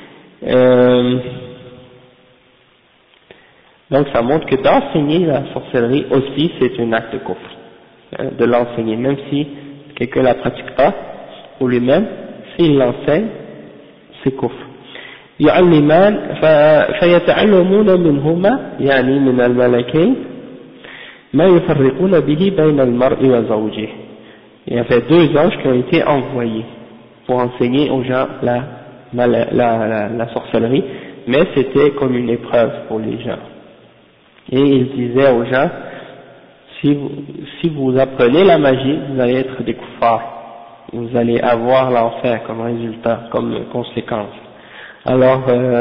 Donc ça montre que d'enseigner la sorcellerie aussi c'est un acte de kufr, de l'enseigner, même si quelqu'un ne la pratique pas ou lui-même, s'il l'enseigne, c'est kufr. يعلمان فيتعلمون منهما يعني من الملكين ما يفرقون به بين المرء وزوجه. Il y avait deux anges qui ont été envoyés pour enseigner aux gens la sorcellerie, mais c'était comme une épreuve pour les gens. Et ils disaient aux gens, si vous apprenez la magie, vous allez être des kuffars, vous allez avoir l'enfer comme résultat, comme conséquence. Alors,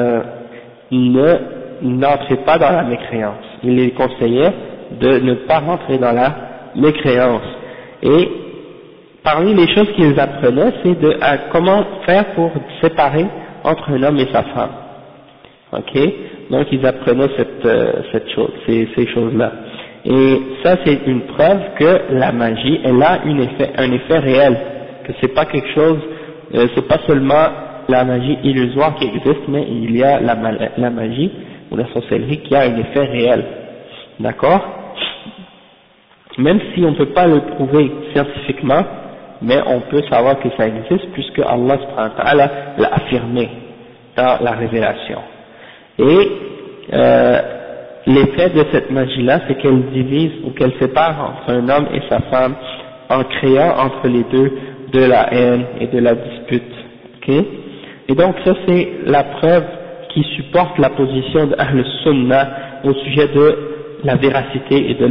n'entrez pas dans la mécréance. Il les conseillait de ne pas rentrer dans la mécréance. Et parmi les choses qu'ils apprenaient, c'est comment faire pour séparer entre un homme et sa femme. Ok? Donc ils apprenaient cette chose, ces choses-là. Et ça c'est une preuve que la magie, elle a un effet réel, que c'est pas quelque chose, c'est pas seulement la magie illusoire qui existe, mais il y a la magie ou la sorcellerie qui a un effet réel. D'accord? Même si on ne peut pas le prouver scientifiquement, mais on peut savoir que ça existe puisque Allah subhanahu wa ta'ala l'a affirmé dans la révélation. Et l'effet de cette magie-là, c'est qu'elle divise ou qu'elle sépare entre un homme et sa femme en créant entre les deux de la haine et de la dispute. Okay? Et donc ça c'est la preuve qui supporte la position de Ahl Sunnah au sujet de la véracité et de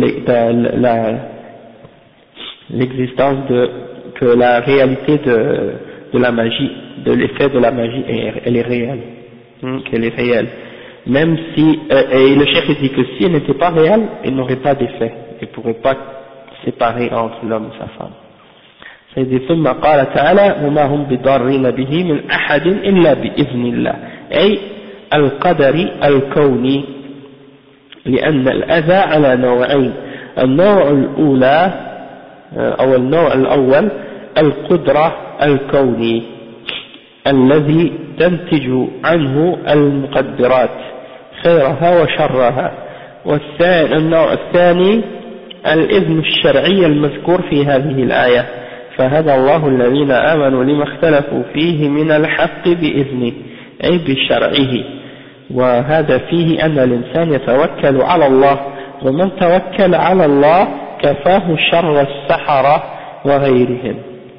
l'existence que la réalité de la magie, de l'effet de la magie, elle est réelle, qu'elle est réelle. Même si, et le cheikh dit que si elle n'était pas réelle, elle n'aurait pas d'effet, elle ne pourrait pas séparer entre l'homme et sa femme. C'est dit, ثم قال تعالى وما هم بضارين به من أحد إلا بإذن الله أي القدر الكوني لأن الأذى على نوعين النوع الأولى أو النوع الأول القدرة الكوني الذي تنتج عنه المقدرات خيرها وشرها والنوع الثاني الإذن الشرعي المذكور في هذه الآية فهدى الله الذين آمنوا لما اختلفوا فيه من الحق بإذنه أي بشرعه وهذا فيه أن الإنسان يتوكل على الله ومن توكل على الله كفاه شر السحرة وغيرهم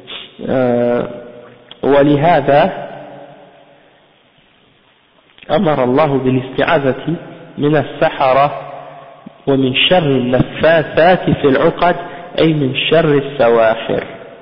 ولهذا أمر الله بالاستعاذة من السحرة ومن شر النفاثات في العقد أي من شر السواحر.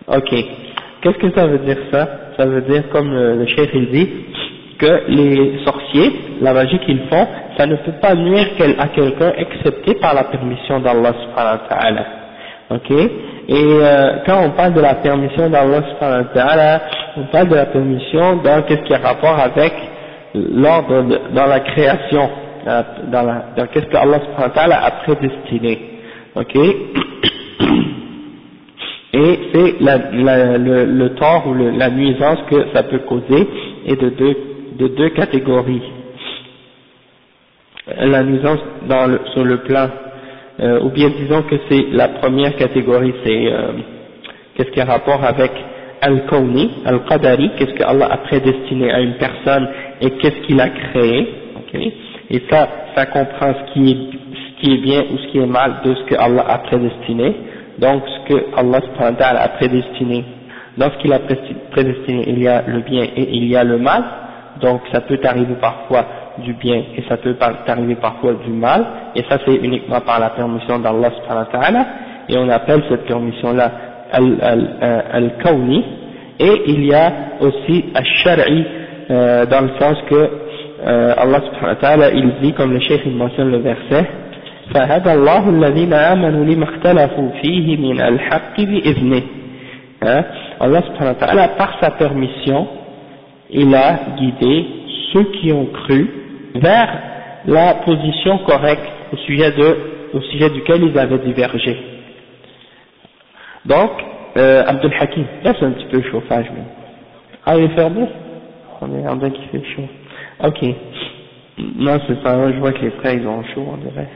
Ok. Qu'est-ce que ça veut dire ça? Ça veut dire, comme le cheikh il dit, que les sorciers, la magie qu'ils font, ça ne peut pas nuire à quelqu'un excepté par la permission d'Allah subhanahu wa ta'ala. Ok? Et quand on parle de la permission d'Allah subhanahu wa ta'ala, on parle de la permission dans qu'est-ce qui a rapport avec l'ordre dans la création, dans qu'est-ce que Allah subhanahu wa ta'ala a prédestiné. Ok? Et c'est le tort ou la nuisance que ça peut causer est de deux catégories. La nuisance sur le plan, ou bien disons que c'est la première catégorie, c'est qu'est-ce qui a rapport avec Al-Kawni, Al-Qadari, qu'est-ce que Allah a prédestiné à une personne et qu'est-ce qu'il a créé, okay? Et ça comprend ce qui est bien ou ce qui est mal de ce que Allah a prédestiné. Donc ce que Allah subhanahu wa ta'ala a prédestiné, dans ce qu'il a prédestiné il y a le bien et il y a le mal, donc ça peut arriver parfois du bien et ça peut arriver parfois du mal, et ça c'est uniquement par la permission d'Allah subhanahu wa ta'ala, et on appelle cette permission là al-Kawni, et il y a aussi al-Shar'i, dans le sens que Allah subhanahu wa ta'ala il dit, comme le cheikh il mentionne le verset, فهدى الله الذين آمنوا لما اختلفوا فيه من الحق بإذنه. Allah subhanahu wa ta'ala, par sa permission, il a guidé ceux qui ont cru vers la position correcte au sujet duquel ils avaient divergé. Donc, Abdul Hakim, laisse un petit peu le chauffage même. Ah, il est fermé? On est en train qu'il fait chaud. Ok. Non, c'est pas vrai, je vois que les frères ils ont chaud, on dirait.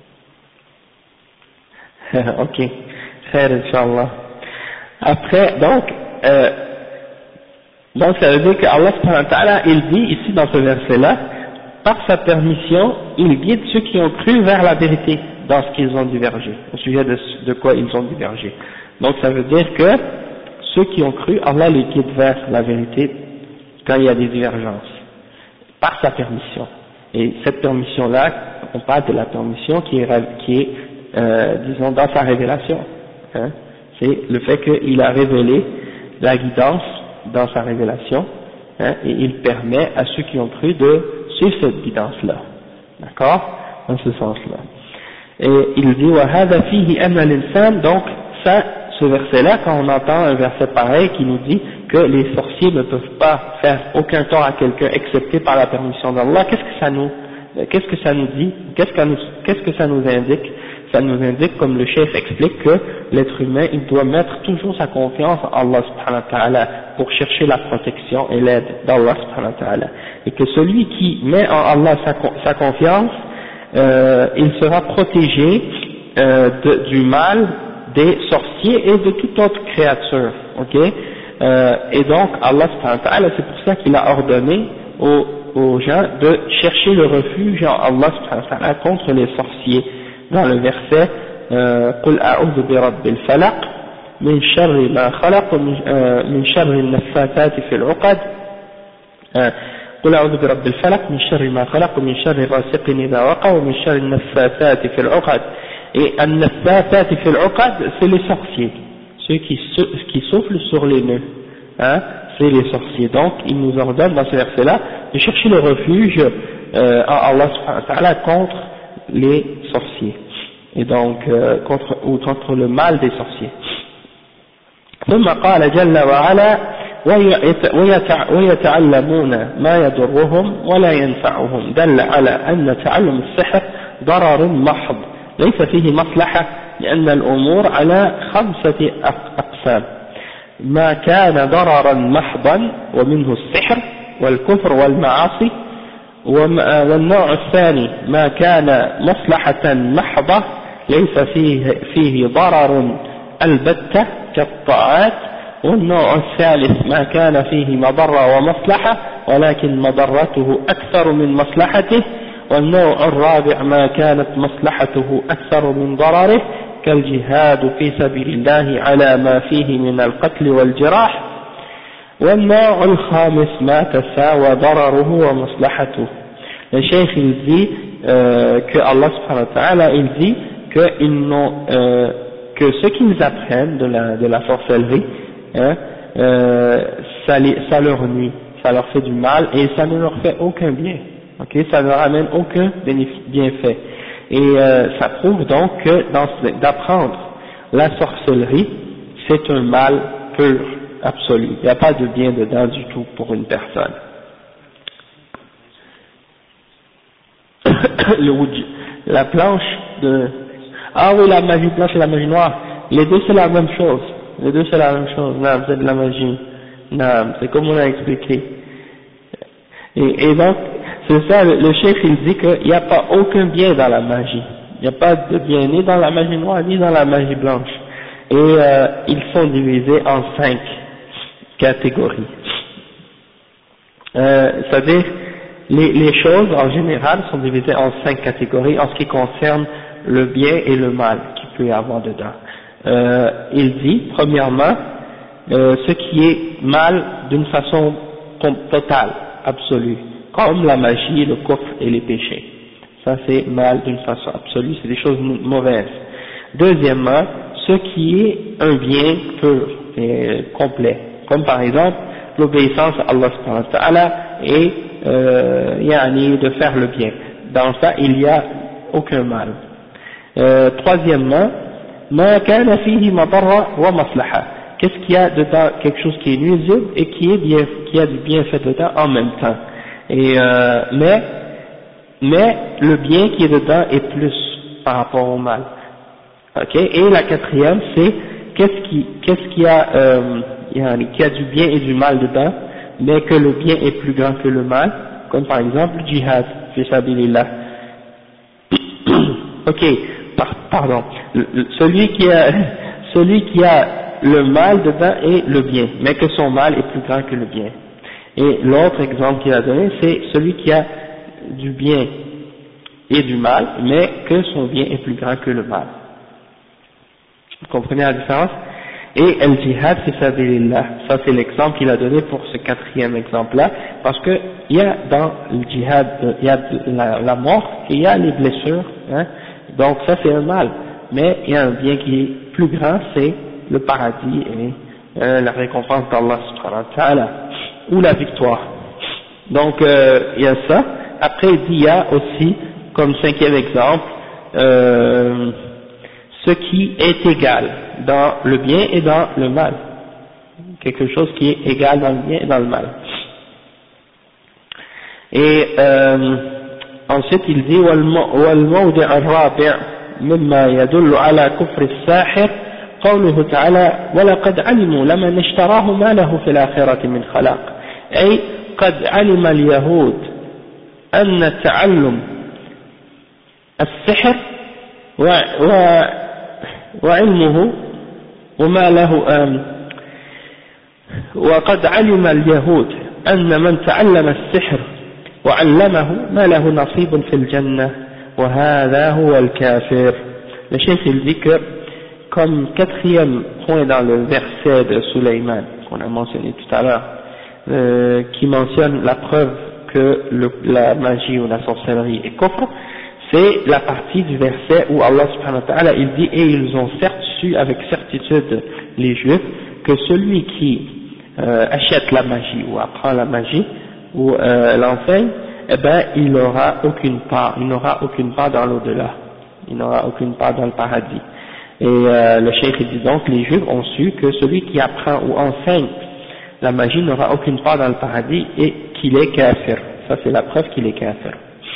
Ok, khair Inch'Allah. Après, donc ça veut dire que Allah subhanahu wa ta'ala, il dit ici dans ce verset-là, par sa permission, il guide ceux qui ont cru vers la vérité dans ce qu'ils ont divergé, au sujet de quoi ils ont divergé. Donc ça veut dire que ceux qui ont cru, Allah les guide vers la vérité quand il y a des divergences, par sa permission. Et cette permission-là, on parle de la permission qui est disons dans sa révélation, hein, c'est le fait qu'il a révélé la guidance dans sa révélation, hein, et il permet à ceux qui ont cru de suivre cette guidance-là, d'accord, dans ce sens-là. Et il dit وَهَذَا فِيهِ أَنَّ الْإِنسَانَ, donc ça, ce verset-là, quand on entend un verset pareil qui nous dit que les sorciers ne peuvent pas faire aucun tort à quelqu'un excepté par la permission d'Allah, qu'est-ce que ça nous dit, qu'est-ce que ça nous indique? Ça nous indique, comme le chef explique, que l'être humain, il doit mettre toujours sa confiance en Allah subhanahu wa ta'ala pour chercher la protection et l'aide d'Allah subhanahu wa ta'ala. Et que celui qui met en Allah sa confiance, il sera protégé du mal des sorciers et de toute autre créature. Ok? Et donc, Allah subhanahu wa ta'ala, c'est pour ça qu'il a ordonné aux gens de chercher le refuge en Allah subhanahu wa ta'ala contre les sorciers. Dans le verset قل أعوذ برب الفلق من شر ما خلق من شر النفاثات في العقد قل أعوذ برب الفلق من شر ما خلق من شر غاسق إذا وقب ومن شر النفاثات في العقد. Et النفاثات في العقد, c'est les sorciers, ceux qui soufflent sur les nœuds, hein, c'est les sorciers. Donc il nous ordonne dans ce verset là de chercher le refuge en Allah subhanahu wa ta'ala contre les sorciers, et donc contre le mal des sorciers. ثم قال جل وعلا ويتعلمون ما يضرهم ولا ينفعهم دل على أن تعلم السحر ضرر محض ليس فيه مصلحة لأن الأمور على 5 أقسام: ما كان ضررا محضا ومنه السحر والكفر والمعاصي، والنوع الثاني ما كان مصلحة محضة ليس فيه ضرر البتة كالطاعات، والنوع الثالث ما كان فيه مضرة ومصلحة ولكن مضرته أكثر من مصلحته، والنوع الرابع ما كانت مصلحته أكثر من ضرره كالجهاد في سبيل الله على ما فيه من القتل والجراح، والنوع الخامس ما تساوى ضرره ومصلحته. Le cheikh il dit que Allah subhanahu wa ta'ala il dit que ceux qui nous apprennent de la sorcellerie, hein, ça leur nuit, ça leur fait du mal et ça ne leur fait aucun bien, ok, ça ne leur amène aucun bienfait. Et ça prouve donc que d'apprendre la sorcellerie, c'est un mal pur, absolu, il n'y a pas de bien dedans du tout pour une personne. La planche de... Ah oui, la magie blanche et la magie noire, les deux c'est la même chose, non, c'est de la magie, non, c'est comme on a expliqué. Et donc, c'est ça, le chef il dit qu'il n'y a pas aucun bien dans la magie, il n'y a pas de bien ni dans la magie noire ni dans la magie blanche, et ils sont divisés en 5 catégories. C'est-à-dire, les choses en général sont divisées en 5 catégories en ce qui concerne le bien et le mal qu'il peut y avoir dedans. Il dit, premièrement, ce qui est mal d'une façon totale, absolue, comme la magie, le coffre et les péchés. Ça c'est mal d'une façon absolue, c'est des choses mauvaises. Deuxièmement, ce qui est un bien pur et complet, comme par exemple l'obéissance à Allah subhanahu wa ta'ala et de faire le bien. Dans ça, il n'y a aucun mal. Troisièmement, ma kana fihi madarra wa maslaha. Qu'est-ce qu'il y a dedans, quelque chose qui est nuisible et qui a du bienfait dedans en même temps. Et mais le bien qui est dedans est plus par rapport au mal. Ok. Et la quatrième, c'est qu'est-ce qui a du bien et du mal dedans, mais que le bien est plus grand que le mal, comme par exemple le djihad, fi sabilillah. Ok, pardon, celui qui a le mal dedans et le bien, mais que son mal est plus grand que le bien. Et l'autre exemple qu'il a donné, c'est celui qui a du bien et du mal, mais que son bien est plus grand que le mal. Vous comprenez la différence? Et el jihad fi sabilillah, ça c'est l'exemple qu'il a donné pour ce quatrième exemple-là, parce que il y a dans le jihad, il y a la mort et il y a les blessures, hein, donc ça c'est un mal, mais il y a un bien qui est plus grand, c'est le paradis et la récompense d'Allah subhanahu wa ta'ala, ou la victoire. Donc il y a ça. Après il y a aussi, comme cinquième exemple, ce qui est égal dans le bien et dans le mal, quelque chose qui est égal dans le bien et dans le mal. Et ensuite il dit والموضع الرابع مما يدل على كفر الساحر قوله تعالى ولقد علموا لمن اشتراه ما له في الآخرة من خلاق، أي قد علم اليهود أن تعلم السحر وعلمه وما له وقد علم اليهود أن من تعلم السحر وعلمه ما له نصيب في الجنة وهذا هو الكافر. Le chef il dit que comme quatrième point dans le verset de Sulayman qu'on a mentionné tout à l'heure, qui mentionne la preuve que la magie ou la sorcellerie est kufr, c'est la partie du verset où Allah subhanahu wa ta'ala il dit et ils ont certes su avec certitude les juifs que celui qui achète la magie ou apprend la magie ou l'enseigne, eh ben il n'aura aucune part dans l'au-delà, il n'aura aucune part dans le paradis. Et le cheikh dit donc les juifs ont su que celui qui apprend ou enseigne la magie n'aura aucune part dans le paradis et qu'il est kafir. Ça c'est la preuve qu'il est kafir.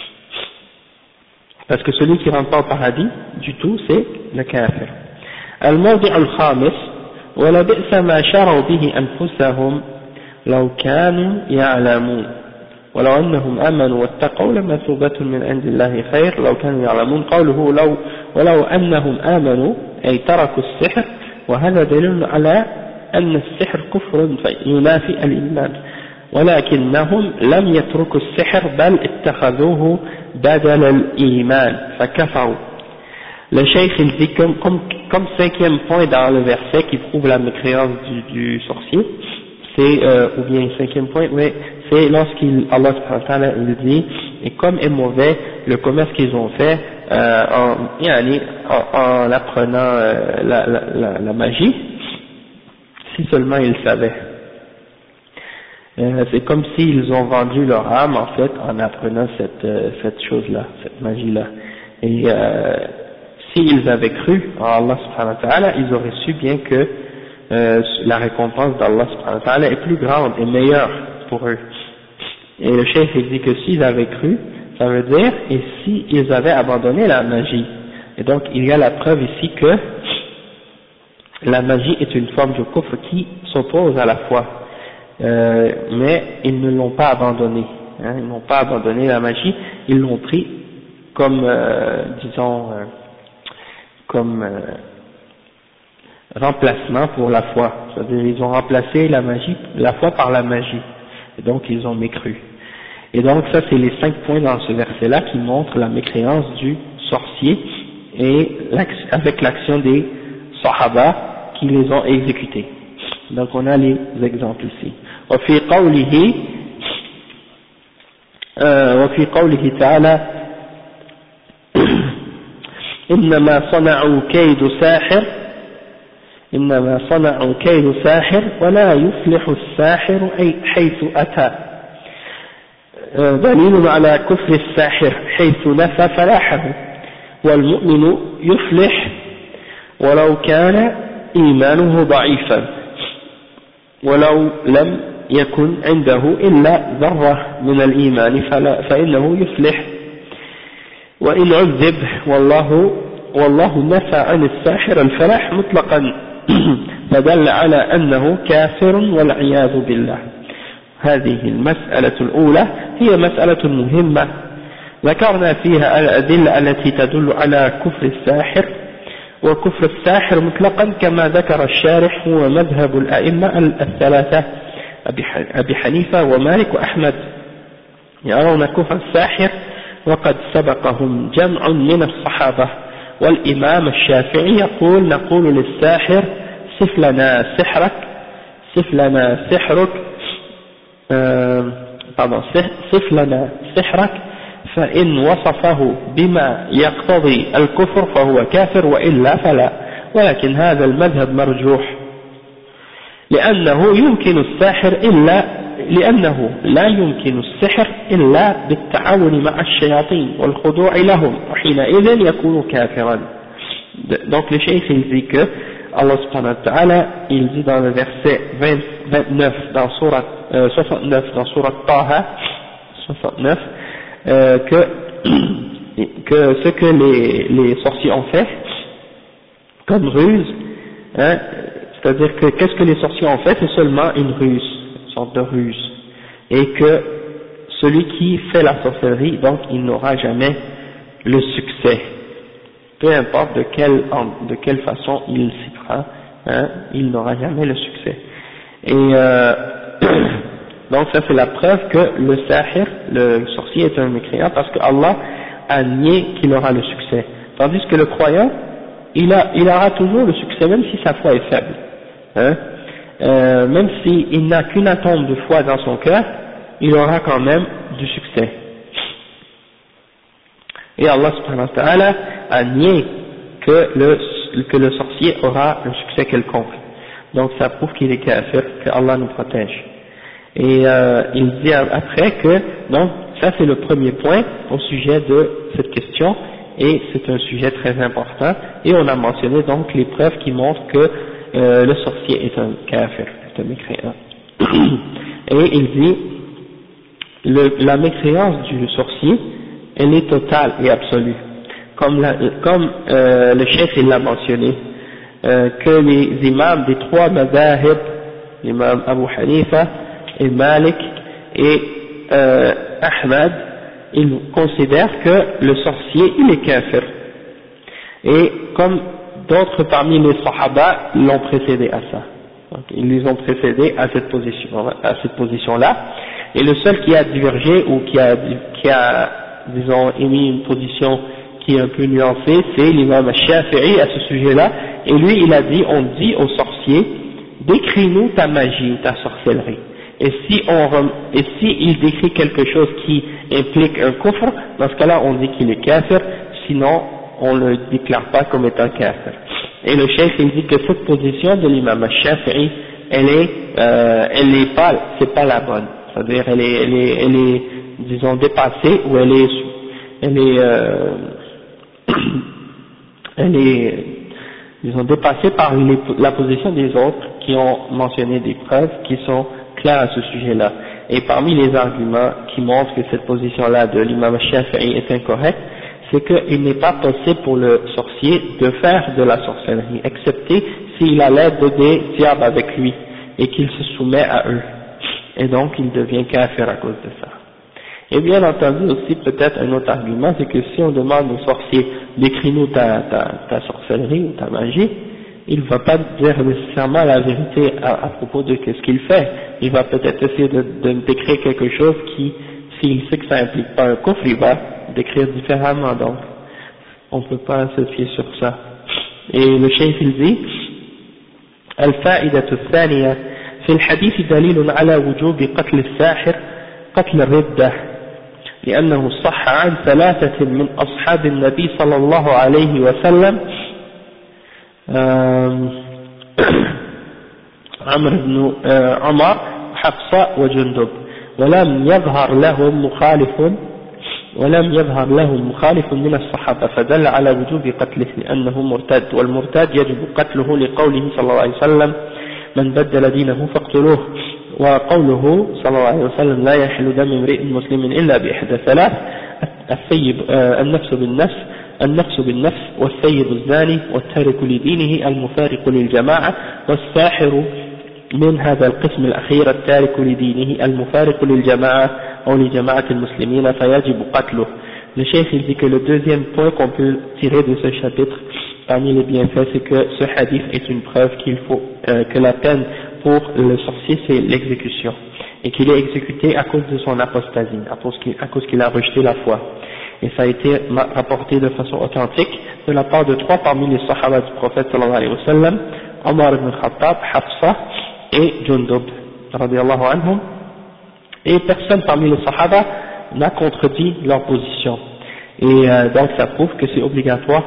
Parce que celui qui rentre pas au paradis du tout, c'est le kafir. الموضع الخامس ولبئس ما شروا به أنفسهم لو كانوا يعلمون ولو أنهم آمنوا واتقوا لمثوبة من عند الله خير لو كانوا يعلمون. قوله ولو أنهم آمنوا أي تركوا السحر، وهذا دليل على أن السحر كفر ينافي الإيمان، ولكنهم لم يتركوا السحر بل اتخذوه بدل الإيمان فكفروا. Le cheikh il dit comme cinquième point dans le verset qui prouve la mécréance du sorcier, c'est ou bien cinquième point, mais c'est Allah subhanahu wa ta'ala il dit et comme est mauvais le commerce qu'ils ont fait en apprenant la magie, si seulement ils savaient. C'est comme s'ils ont vendu leur âme en fait en apprenant cette chose-là, cette magie-là. Et s'ils avaient cru en Allah subhanahu wa ta'ala, ils auraient su bien que la récompense d'Allah subhanahu wa ta'ala est plus grande et meilleure pour eux. Et le cheikh il dit que s'ils avaient cru, ça veut dire et s'ils avaient abandonné la magie. Et donc il y a la preuve ici que la magie est une forme de kufr qui s'oppose à la foi. Mais ils ne l'ont pas abandonné, hein, ils n'ont pas abandonné la magie, ils l'ont pris comme, remplacement pour la foi, c'est-à-dire ils ont remplacé la foi par la magie, et donc ils ont mécru. Et donc ça c'est les 5 points dans ce verset-là qui montrent la mécréance du sorcier et avec l'action des sahaba qui les ont exécutés. Donc on a les exemples ici. وفي قوله تعالى إنما صنعوا كيد ساحر ولا يفلح الساحر حيث أتى دليل على كفر الساحر حيث نفى فلاحه والمؤمن يفلح ولو كان إيمانه ضعيفا ولو لم يكن عنده إلا ذرة من الإيمان فإنه يفلح وإن عذب والله نفى عن الساحر الفلاح مطلقا فدل على أنه كافر والعياذ بالله. هذه المسألة الأولى هي مسألة مهمة ذكرنا فيها الأدلة التي تدل على كفر الساحر، وكفر الساحر مطلقا كما ذكر الشارح هو مذهب الأئمة الثلاثة أبي حنيفة ومالك وأحمد، يرون كفر الساحر وقد سبقهم جمع من الصحابة. والإمام الشافعي يقول نقول للساحر صف لنا سحرك فإن وصفه بما يقتضي الكفر فهو كافر وإلا فلا. ولكن هذا المذهب مرجوح لأنه لا يمكن السحر إلا بالتعاون مع الشياطين والخضوع لهم وحينئذ يكون كافرا. Donc le cheikh il dit que Allah subhanahu wa ta'ala il dit dans le verset 29 dans sourate 69 dans sourate Taha 69 que ce que les sorciers ont fait comme ruse, hein, c'est-à-dire que qu'est-ce que les sorciers ont fait, c'est seulement une ruse, une sorte de ruse, et que celui qui fait la sorcellerie, donc il n'aura jamais le succès, peu importe de quelle façon il s'y prend, hein, il n'aura jamais le succès. Et donc ça c'est la preuve que le sahir, le sorcier est un mécréant parce que Allah a nié qu'il aura le succès, tandis que le croyant il aura toujours le succès même si sa foi est faible, hein, même s'il n'a qu'une atome de foi dans son cœur, il aura quand même du succès. Et Allah subhanahu wa ta'ala a nié que le sorcier aura un succès quelconque, donc ça prouve qu'il est kafir, que Allah nous protège. Et il dit après que, donc ça c'est le premier point au sujet de cette question, et c'est un sujet très important, et on a mentionné donc les preuves qui montrent que le sorcier est un kafir, est un mécréant. Et il dit, la mécréance du sorcier, elle est totale et absolue, comme le cheikh il l'a mentionné, que les imams des 3 madhahib, l'imam Abu Hanifa et Malik et Ahmad, ils considèrent que le sorcier il est kafir, et comme d'autres parmi les sahaba l'ont précédé à ça, donc ils les ont précédés à cette position-là, et le seul qui a divergé ou qui a disons émis une position qui est un peu nuancée, c'est l'imam Shafi'i à ce sujet-là, et lui il a dit, on dit aux sorciers, décris-nous ta magie, ta sorcellerie. Et si il décrit quelque chose qui implique un kufr, dans ce cas-là on dit qu'il est kafir, sinon on ne le déclare pas comme étant kafir. Et le cheikh il dit que cette position de l'imam Shafi'i elle est pas, c'est pas la bonne. C'est-à-dire, elle est, disons, dépassée, ou elle est, disons, dépassée par la position des autres qui ont mentionné des preuves qui sont claires à ce sujet-là. Et parmi les arguments qui montrent que cette position-là de l'imam Shafi'i est incorrecte, c'est qu'il n'est pas possible pour le sorcier de faire de la sorcellerie, excepté s'il a l'aide des diables avec lui et qu'il se soumet à eux. Et donc il devient kafir à cause de ça. Et bien entendu aussi peut-être un autre argument, c'est que si on demande au sorcier décris-nous ta sorcellerie ou ta magie, il ne va pas dire nécessairement la vérité à propos de ce qu'il fait. Il va peut-être essayer de décrire quelque chose qui, s'il sait que ça implique pas un kufr, il va décrire différemment. Donc on ne peut pas se fier sur ça. Et le cheikh il dit الفائدة الثانية في الحديث دليل على وجوب قتل الساحر قتل الردة لأنه صح عن ثلاثة من أصحاب النبي صلى الله عليه وسلم عمرو بن عمر حفصة وجندب ولم يظهر لهم مخالف من الصحابة فدل على وجوب قتله لأنه مرتد والمرتد يجب قتله لقوله صلى الله عليه وسلم من بدل دينه فاقتلوه وقوله صلى الله عليه وسلم لا يحل دم امرئ مسلم إلا بإحدى ثلاث النفس بالنفس والثيب الزاني والتارك لدينه المفارق للجماعة والساحر من هذا القسم الأخير التارك لدينه المفارق للجماعة أو لجماعة المسلمين فيجب قتله. Le chef il dit que le deuxième point qu'on peut tirer de ce chapitre parmi les bienfaits, c'est que ce hadith est une preuve qu'il faut que la peine pour le sorcier c'est l'exécution et qu'il est exécuté à cause de son apostasie, à cause qu'il a rejeté la foi. Et ça a été rapporté de façon authentique de la part de trois parmi les sahaba du prophète sallallahu alayhi wa sallam, Omar ibn Khattab, Hafsa et Jundub radiyallahu anhum, et personne parmi les sahaba n'a contredit leur position. Et donc ça prouve que c'est obligatoire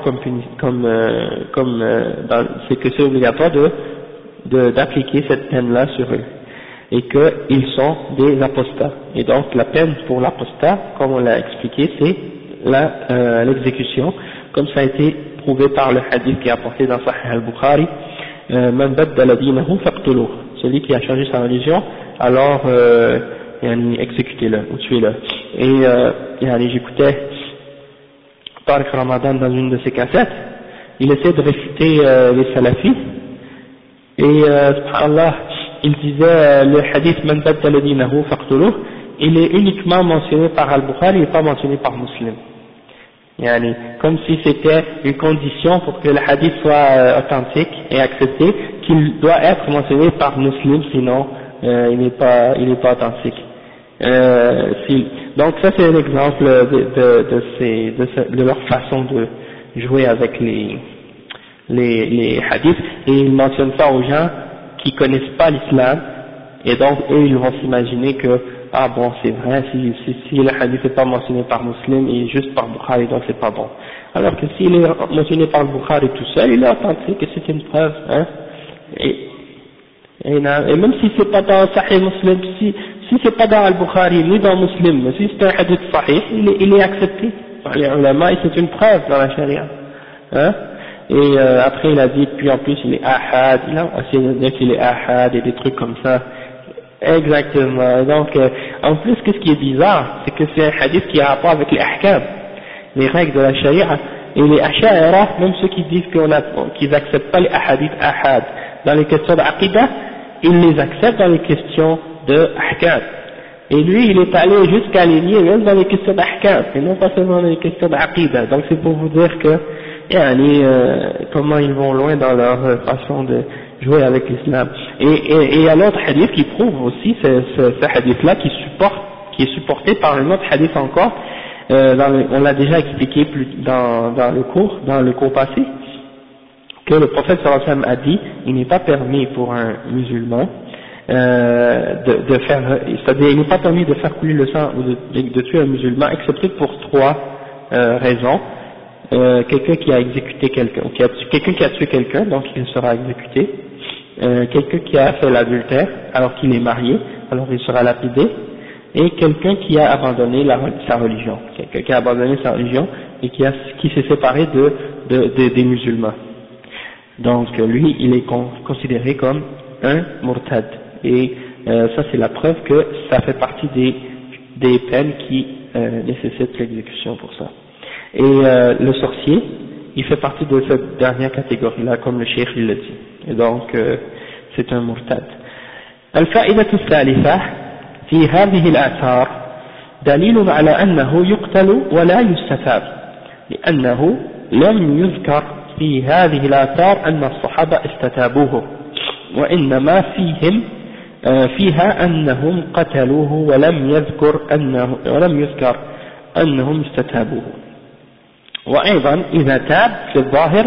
c'est obligatoire d'appliquer cette peine-là sur eux, et qu'ils sont des apostats. Et donc la peine pour l'apostat, comme on l'a expliqué, c'est l'exécution, comme ça a été prouvé par le hadith qui est apporté dans Sahih al-Bukhari, Man baddala dinahu faqtuluh, celui qui a changé sa religion, alors exécutez-le ou tuez-le. Et j'écoutais Tariq Ramadan dans une de ses cassettes, il essaie de réfuter les salafis, et subhanallah, il disait le hadith Man baddala dinahu faqtuluh, il est uniquement mentionné par Al-Bukhari, il n'est pas mentionné par Muslim. Comme si c'était une condition pour que le hadith soit authentique et accepté, qu'il doit être mentionné par Muslim, sinon il n'est pas authentique. Donc ça c'est un exemple de leur façon de jouer avec les hadiths, et ils mentionnent ça aux gens qui connaissent pas l'islam, et donc eux ils vont s'imaginer que ah bon c'est vrai, si le hadith n'est pas mentionné par Muslim et juste par Bukhari, donc c'est pas bon. Alors que s'il est mentionné par Bukhari tout seul, il est authentique et c'est une preuve, hein. Et même si c'est pas dans Sahih Muslim, si c'est pas dans Al-Bukhari ni dans Muslim, mais si c'est un hadith sahih, il est accepté par les ulama et c'est une preuve dans la charia, hein. Et après il a dit, puis en plus il est ahad, il a essayé de dire qu'il est ahad et des trucs comme ça. Exactement. Donc, en plus, qu'est-ce qui est bizarre, c'est que c'est un hadith qui a rapport avec les ahkam, les règles de la charia, et les asha'ira, même ceux qui disent qu'ils acceptent pas les ahadith ahad dans les questions d'aqidah, ils les acceptent dans les questions de ahkam. Et lui, il est allé jusqu'à les nier même dans les questions d'ahkam, et non pas seulement dans les questions d'aqidah. Donc c'est pour vous dire que, comment ils vont loin dans leur façon de jouer avec l'islam. Et il y a l'autre hadith qui prouve aussi ce hadith-là qui est supporté par un autre hadith encore, on l'a déjà expliqué dans le cours passé, que le prophète sallallahu alayhi wa sallam a dit, il n'est pas permis pour un musulman c'est-à-dire il n'est pas permis de faire couler le sang ou de tuer un musulman, excepté pour trois raisons. Quelqu'un qui a exécuté quelqu'un, quelqu'un qui a tué quelqu'un, donc il sera exécuté, quelqu'un qui a fait l'adultère alors qu'il est marié, alors il sera lapidé, et quelqu'un qui a abandonné sa religion, quelqu'un qui a abandonné sa religion et qui s'est séparé des musulmans. Donc lui, il est considéré comme un murtad, et ça c'est la preuve que ça fait partie des peines qui nécessitent l'exécution pour ça. Et le sorcier, il fait partie de cette dernière catégorie-là, comme le cheikh il le dit. Et donc, c'est un murtad. الفائدة الثالثة في هذه الآثار دليل على أنه يقتل ولا يستتاب، لأنه لم يذكر في هذه الآثار أن الصحابة استتابوه، وإنما فيها أنهم قتلوه ولم يذكر أنهم استتابوه. وأيضا إذا تاب في الظاهر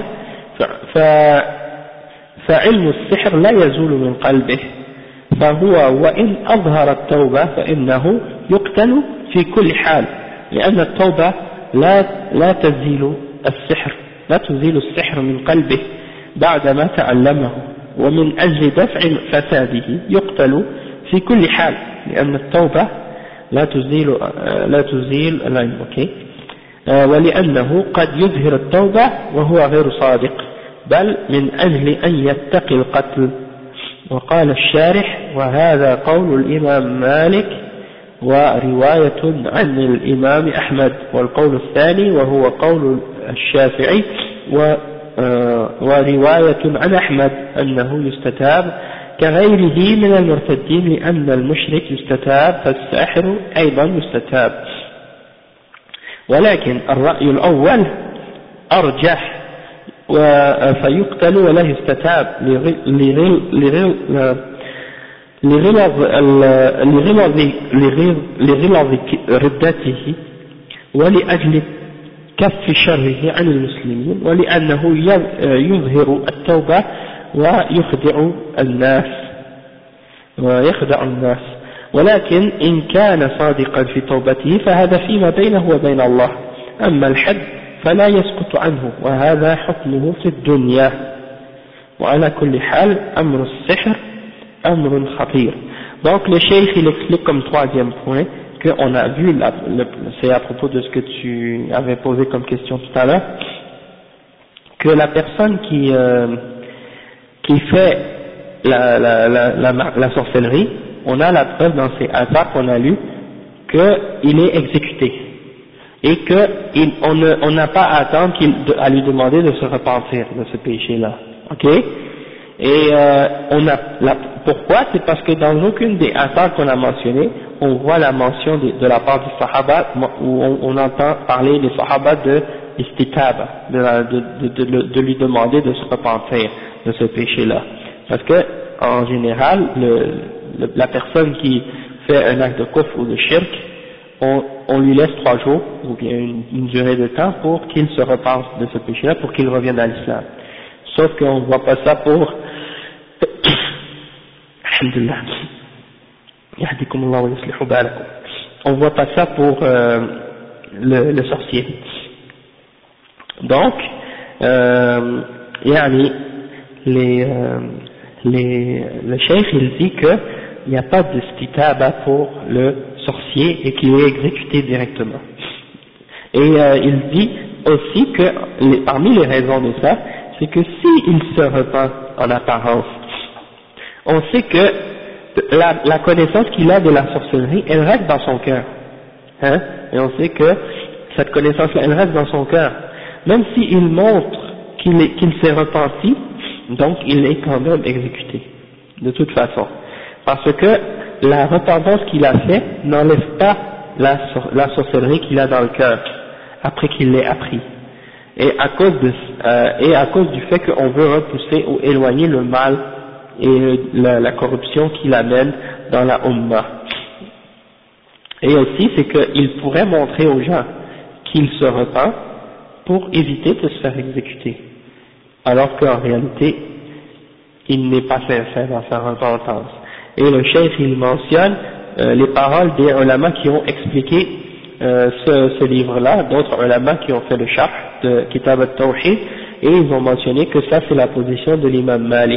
فعلم السحر لا يزول من قلبه، فهو وإن أظهر التوبة فإنه يقتل في كل حال، لأن التوبة لا تزيل السحر من قلبه بعدما تعلمه، ومن أجل دفع فساده يقتل في كل حال، لأن التوبة لا تزيل العلم، ولأنه قد يظهر التوبة وهو غير صادق، بل من أجل أن يتقي القتل. وقال الشارح: وهذا قول الإمام مالك ورواية عن الإمام أحمد، والقول الثاني وهو قول الشافعي ورواية عن أحمد أنه يستتاب كغيره من المرتدين، لأن المشرك يستتاب فالساحر أيضا يستتاب. ولكن الرأي الأول أرجح، فيقتل ولا يستتاب لغلظ ردته، ولأجل كف شره عن المسلمين، ولأنه يظهر التوبة ويخدع الناس. ولكن إن كان صادقا في توبته فهذا فيما بينه وبين الله، أما الحد فلا يسقط عنه، وهذا حكمه في الدنيا. وعلى كل حال أمر السحر أمر خطير. Donc le cheikh il explique comme troisième point qu'on a vu, c'est à propos de ce que tu avais posé comme question tout à l'heure, que la personne qui fait la sorcellerie, on a la preuve dans ces athars qu'on a lu qu'il est exécuté, et qu'on n'a pas à attendre à lui demander de se repentir de ce péché-là, ok? Et pourquoi? C'est parce que dans aucune des athars qu'on a mentionné, on voit la mention de la part du sahaba, où on entend parler des sahaba de istitaba, de lui demander de se repentir de ce péché-là. Parce que, en général, la personne qui fait un acte de kufr ou de shirk, on lui laisse 3 jours, ou bien une durée de temps, pour qu'il se repente de ce péché-là, pour qu'il revienne à l'islam. Sauf qu'on ne voit pas ça pour alhamdulillah, yahdikumullah wa yuslihu balakum, on voit pas ça pour le sorcier. Donc yani le cheikh il dit que il n'y a pas de stitaba pour le sorcier et qu'il est exécuté directement. Et il dit aussi que parmi les raisons de ça, c'est que s'il se repent en apparence, on sait que la connaissance qu'il a de la sorcellerie, elle reste dans son cœur, hein, et on sait que cette connaissance-là, elle reste dans son cœur, même s'il montre qu'il s'est repenti, donc il est quand même exécuté, de toute façon, parce que la repentance qu'il a fait n'enlève pas la sorcellerie qu'il a dans le cœur, après qu'il l'ait appris, et à cause du fait qu'on veut repousser ou éloigner le mal et la corruption qu'il amène dans la Ummah. Et aussi c'est qu'il pourrait montrer aux gens qu'il se repent pour éviter de se faire exécuter, alors qu'en réalité il n'est pas sincère dans sa repentance. Et le cheikh il mentionne les paroles des ulama qui ont expliqué ce livre-là, d'autres ulama qui ont fait le sharh de Kitab al-Tawhid, et ils ont mentionné que ça c'est la position de l'imam Malik,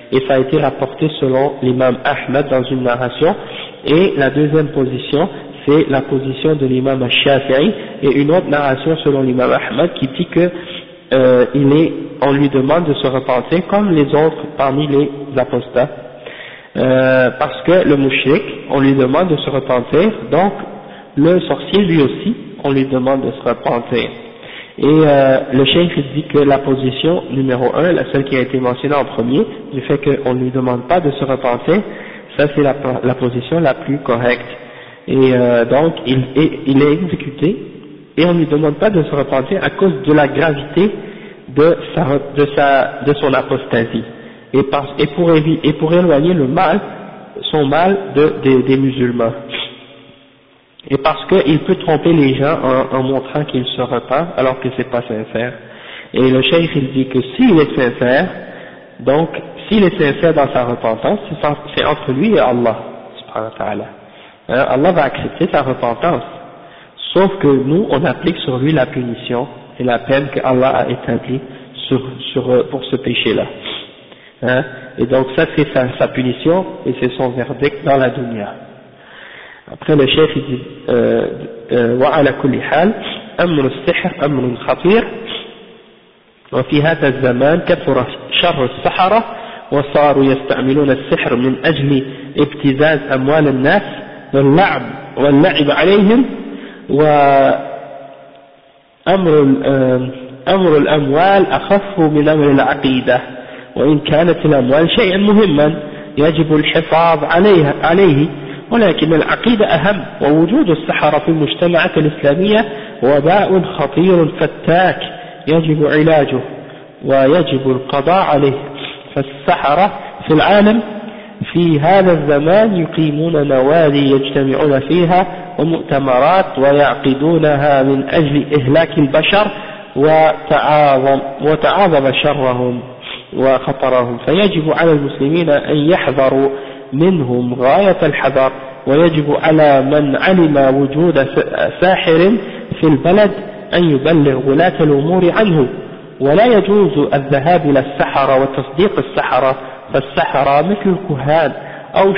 et ça a été rapporté selon l'imam Ahmad dans une narration. Et la deuxième position, c'est la position de l'imam Shafi'i, et une autre narration selon l'imam Ahmad qui dit que on lui demande de se repentir comme les autres parmi les apostats, parce que le mouchrik, on lui demande de se repentir, donc le sorcier lui aussi, on lui demande de se repentir. Et le cheikh dit que la position numéro 1, celle qui a été mentionnée en premier, du fait qu'on ne lui demande pas de se repentir, ça c'est la position la plus correcte. Et donc il est exécuté, et on ne lui demande pas de se repentir à cause de la gravité de son apostasie, et pour éloigner le mal, son mal des musulmans. Et parce qu'il peut tromper les gens en montrant qu'il se repent alors que c'est pas sincère. Et le cheikh il dit que s'il est sincère, donc s'il est sincère dans sa repentance, c'est entre lui et Allah subhanahu wa ta'ala. Allah va accepter sa repentance, sauf que nous on applique sur lui la punition et la peine que Allah a établie pour ce péché-là. Et donc ça c'est sa punition et c'est son verdict dans la dunya. Après le chef il dit وعلى كل حال أمر السحر أمر خطير وفي هذا الزمان كثر شر السحرة وصاروا يستعملون السحر من أجل ابتزاز أموال الناس واللعب عليهم أمر الأموال أخف من أمر العقيدة وإن كانت الأموال شيئا مهما يجب الحفاظ عليه ولكن العقيدة أهم ووجود السحرة في المجتمعات الإسلامية وباء خطير فتاك يجب علاجه ويجب القضاء عليه فالسحرة في العالم في هذا الزمان يقيمون نوادي يجتمعون فيها ومؤتمرات ويعقدونها من أجل إهلاك البشر وتعاظم شرهم وخطرهم فيجب على المسلمين أن يحذروا منهم غاية الحذر ويجب على من علم وجود ساحر في البلد أن يبلغ ولاة الأمور عنه ولا يجوز الذهاب إلى السحرة وتصديق السحرة فالسحرة مثل الكهان أو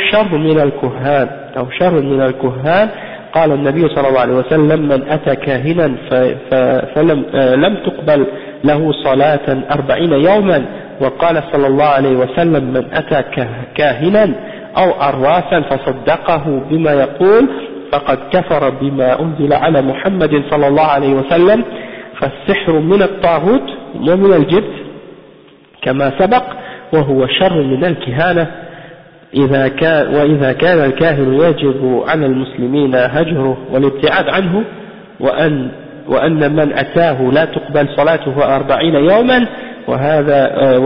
شر من الكهان قال النبي صلى الله عليه وسلم من أتى كاهنا فلم تقبل له صلاة 40 يوما وقال صلى الله عليه وسلم من أتى كاهنا أو عرافا فصدقه بما يقول فقد كفر بما أنزل على محمد صلى الله عليه وسلم فالسحر من الطاغوت ومن الجبت كما سبق وهو شر من الكهانة وإذا كان الكاهن يجب على المسلمين هجره والابتعاد عنه وأن من أتاه لا تقبل صلاته 40 يوما وهذا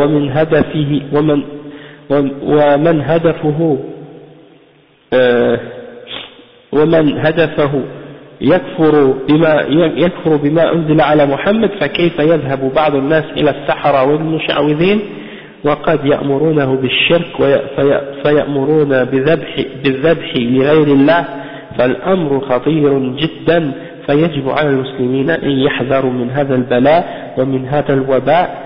ومن هدفه يكفر بما أنزل على محمد فكيف يذهب بعض الناس إلى السحرة والمشعوذين وقد يأمرونه بالشرك فيأمرون بالذبح لغير الله فالأمر خطير جدا فيجب على المسلمين أن يحذروا من هذا البلاء ومن هذا الوباء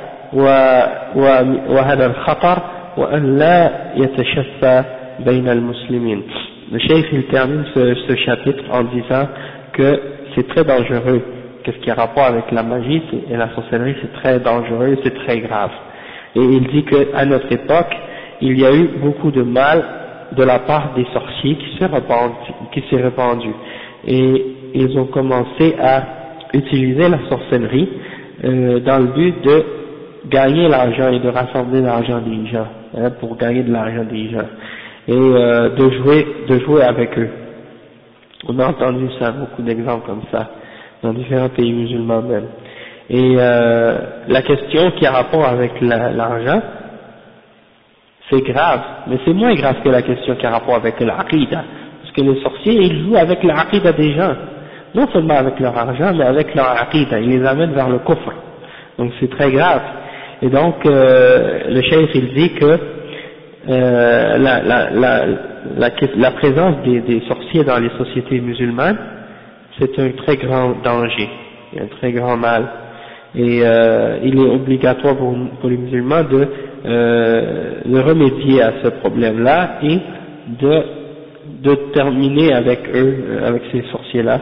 وهذا الخطر وأن لا يتشفى بين المسلمين. Le cheikh il termine ce chapitre en disant que c'est très dangereux, que ce qui a rapport avec la magie et la sorcellerie c'est très dangereux, c'est très grave. Et il dit qu'à notre époque, il y a eu beaucoup de mal de la part des sorciers qui s'est répandu. Et ils ont commencé à utiliser la sorcellerie dans le but de gagner l'argent et de rassembler l'argent des gens, pour gagner de l'argent des gens. Et de jouer avec eux. On a entendu ça, beaucoup d'exemples comme ça, dans différents pays musulmans même. Et la question qui a rapport avec l'argent, c'est grave, mais c'est moins grave que la question qui a rapport avec l'aqida, parce que les sorciers, ils jouent avec l'aqida des gens, non seulement avec leur argent, mais avec leur aqida, ils les amènent vers le kufr, donc c'est très grave. Et donc, le cheikh il dit que la présence des sorciers dans les sociétés musulmanes, c'est un très grand danger, un très grand mal. Et il est obligatoire pour les musulmans de remédier à ce problème-là et de terminer avec eux, avec ces sorciers-là,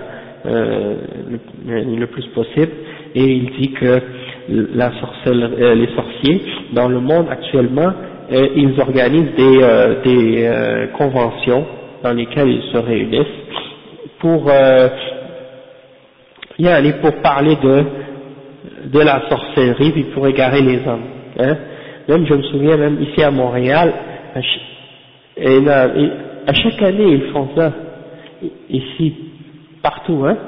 le plus possible. Et il dit que les sorciers dans le monde actuellement, ils organisent des conventions dans lesquelles ils se réunissent pour parler de la sorcellerie puis pour égarer les hommes. Hein. Même je me souviens, même ici à Montréal, à chaque année ils font ça, ici, partout, hein.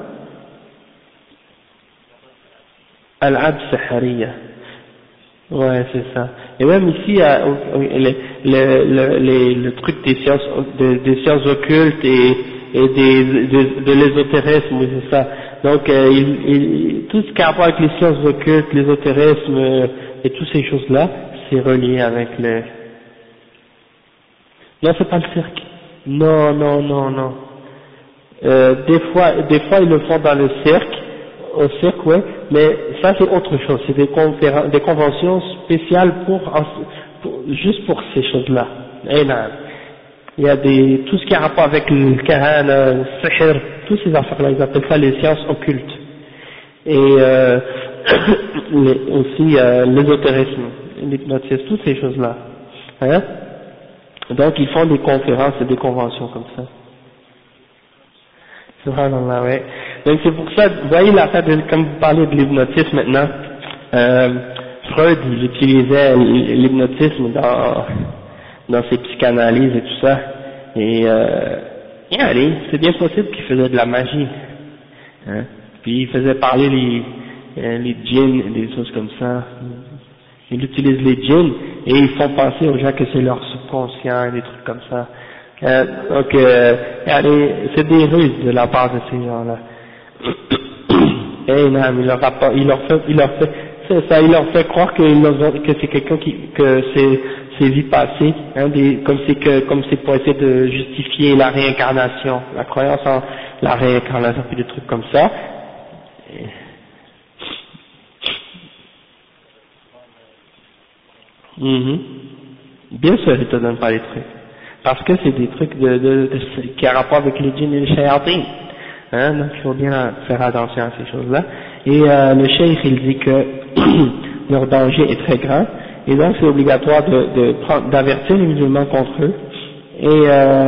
Al-Ab Sahariya. Ouais, c'est ça. Et même ici, le truc des sciences occultes et de l'ésotérisme, oui, c'est ça. Donc, tout ce qui a à voir avec les sciences occultes, l'ésotérisme et toutes ces choses-là, c'est relié avec le... Non, c'est pas le cirque. Non. Des fois, ils le font dans le cirque, au cirque, ouais, mais ça c'est autre chose, c'est des conventions spéciales juste pour ces choses-là. Et là, il y a tout ce qui a rapport avec le kahana, le sihr, toutes ces affaires-là, ils appellent ça les sciences occultes. Et aussi l'ésotérisme, l'hypnotisme, toutes ces choses-là. Hein? Donc ils font des conférences et des conventions comme ça. Subhanallah, ouais. Donc c'est pour ça, vous voyez l'affaire comme vous parlez de l'hypnotisme maintenant, Freud il utilisait l'hypnotisme dans ses psychanalyses et tout ça, et allez, c'est bien possible qu'il faisait de la magie, hein. Puis il faisait parler les djinns et des choses comme ça. Ils utilisent les djinns et ils font penser aux gens que c'est leur subconscient et des trucs comme ça. Donc, c'est des ruses de la part de ces gens-là. Et non, il leur fait croire que c'est quelqu'un que c'est vie passée, hein, comme c'est pour essayer de justifier la réincarnation, la croyance en la réincarnation puis des trucs comme ça. Bien sûr, ils te donnent pas les trucs. Parce que c'est des trucs qui ont rapport avec les djinns et les shayatins. Hein, donc il faut bien faire attention à ces choses-là. Et le cheikh il dit que leur danger est très grand, et donc c'est obligatoire d'avertir les musulmans contre eux. Et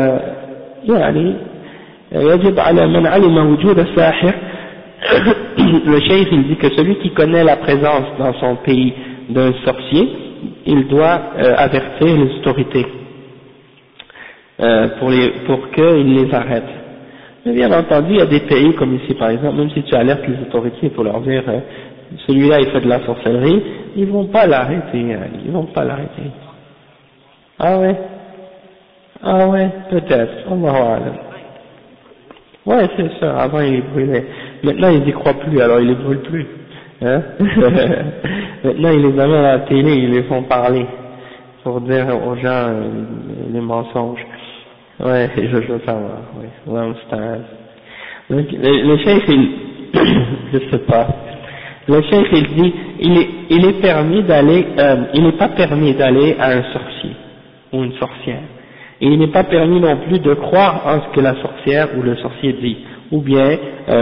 يجب على من علم وجود الساحر. Le cheikh il dit que celui qui connaît la présence dans son pays d'un sorcier, il doit avertir les autorités pour qu'ils les arrêtent. Mais bien entendu, il y a des pays comme ici par exemple, même si tu alertes les autorités pour leur dire celui-là il fait de la sorcellerie, ils vont pas l'arrêter, ils vont pas l'arrêter. Ah ouais, peut-être, Allahu a'lam. Ouais, c'est ça, avant ils les brûlaient. Maintenant ils y croient plus, alors ils les brûlent plus. Hein. Maintenant ils les amènent à la télé, ils les font parler pour dire aux gens les mensonges. Ouais, je veux savoir, oui. Donc, le cheikh, je sais pas. Le cheikh, il dit, il est permis d'aller, il n'est pas permis d'aller à un sorcier ou une sorcière. Et il n'est pas permis non plus de croire en ce que la sorcière ou le sorcier dit. Ou bien,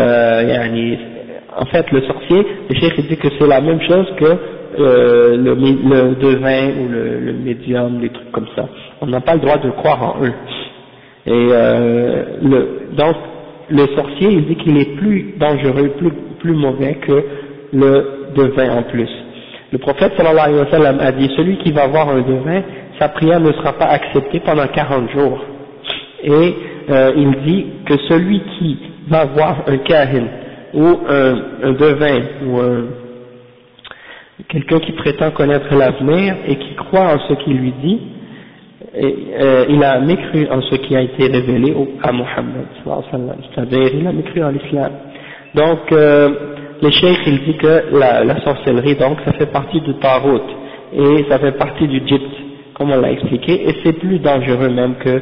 en fait, le sorcier, le cheikh, il dit que c'est la même chose que le devin ou le médium, des trucs comme ça. On n'a pas le droit de croire en eux. Et donc le sorcier il dit qu'il est plus dangereux, plus mauvais que le devin en plus. Le prophète sallallahu alayhi wa sallam a dit celui qui va voir un devin, sa prière ne sera pas acceptée pendant 40 jours. Et il dit que celui qui va voir un kahin ou un devin ou quelqu'un qui prétend connaître l'avenir et qui croit en ce qu'il lui dit, il a mécru en ce qui a été révélé à Mohammed, c'est-à-dire il a mécru en l'islam. Donc le cheikh il dit que la sorcellerie, donc ça fait partie du Tarot et ça fait partie du Djibt, comme on l'a expliqué, et c'est plus dangereux même que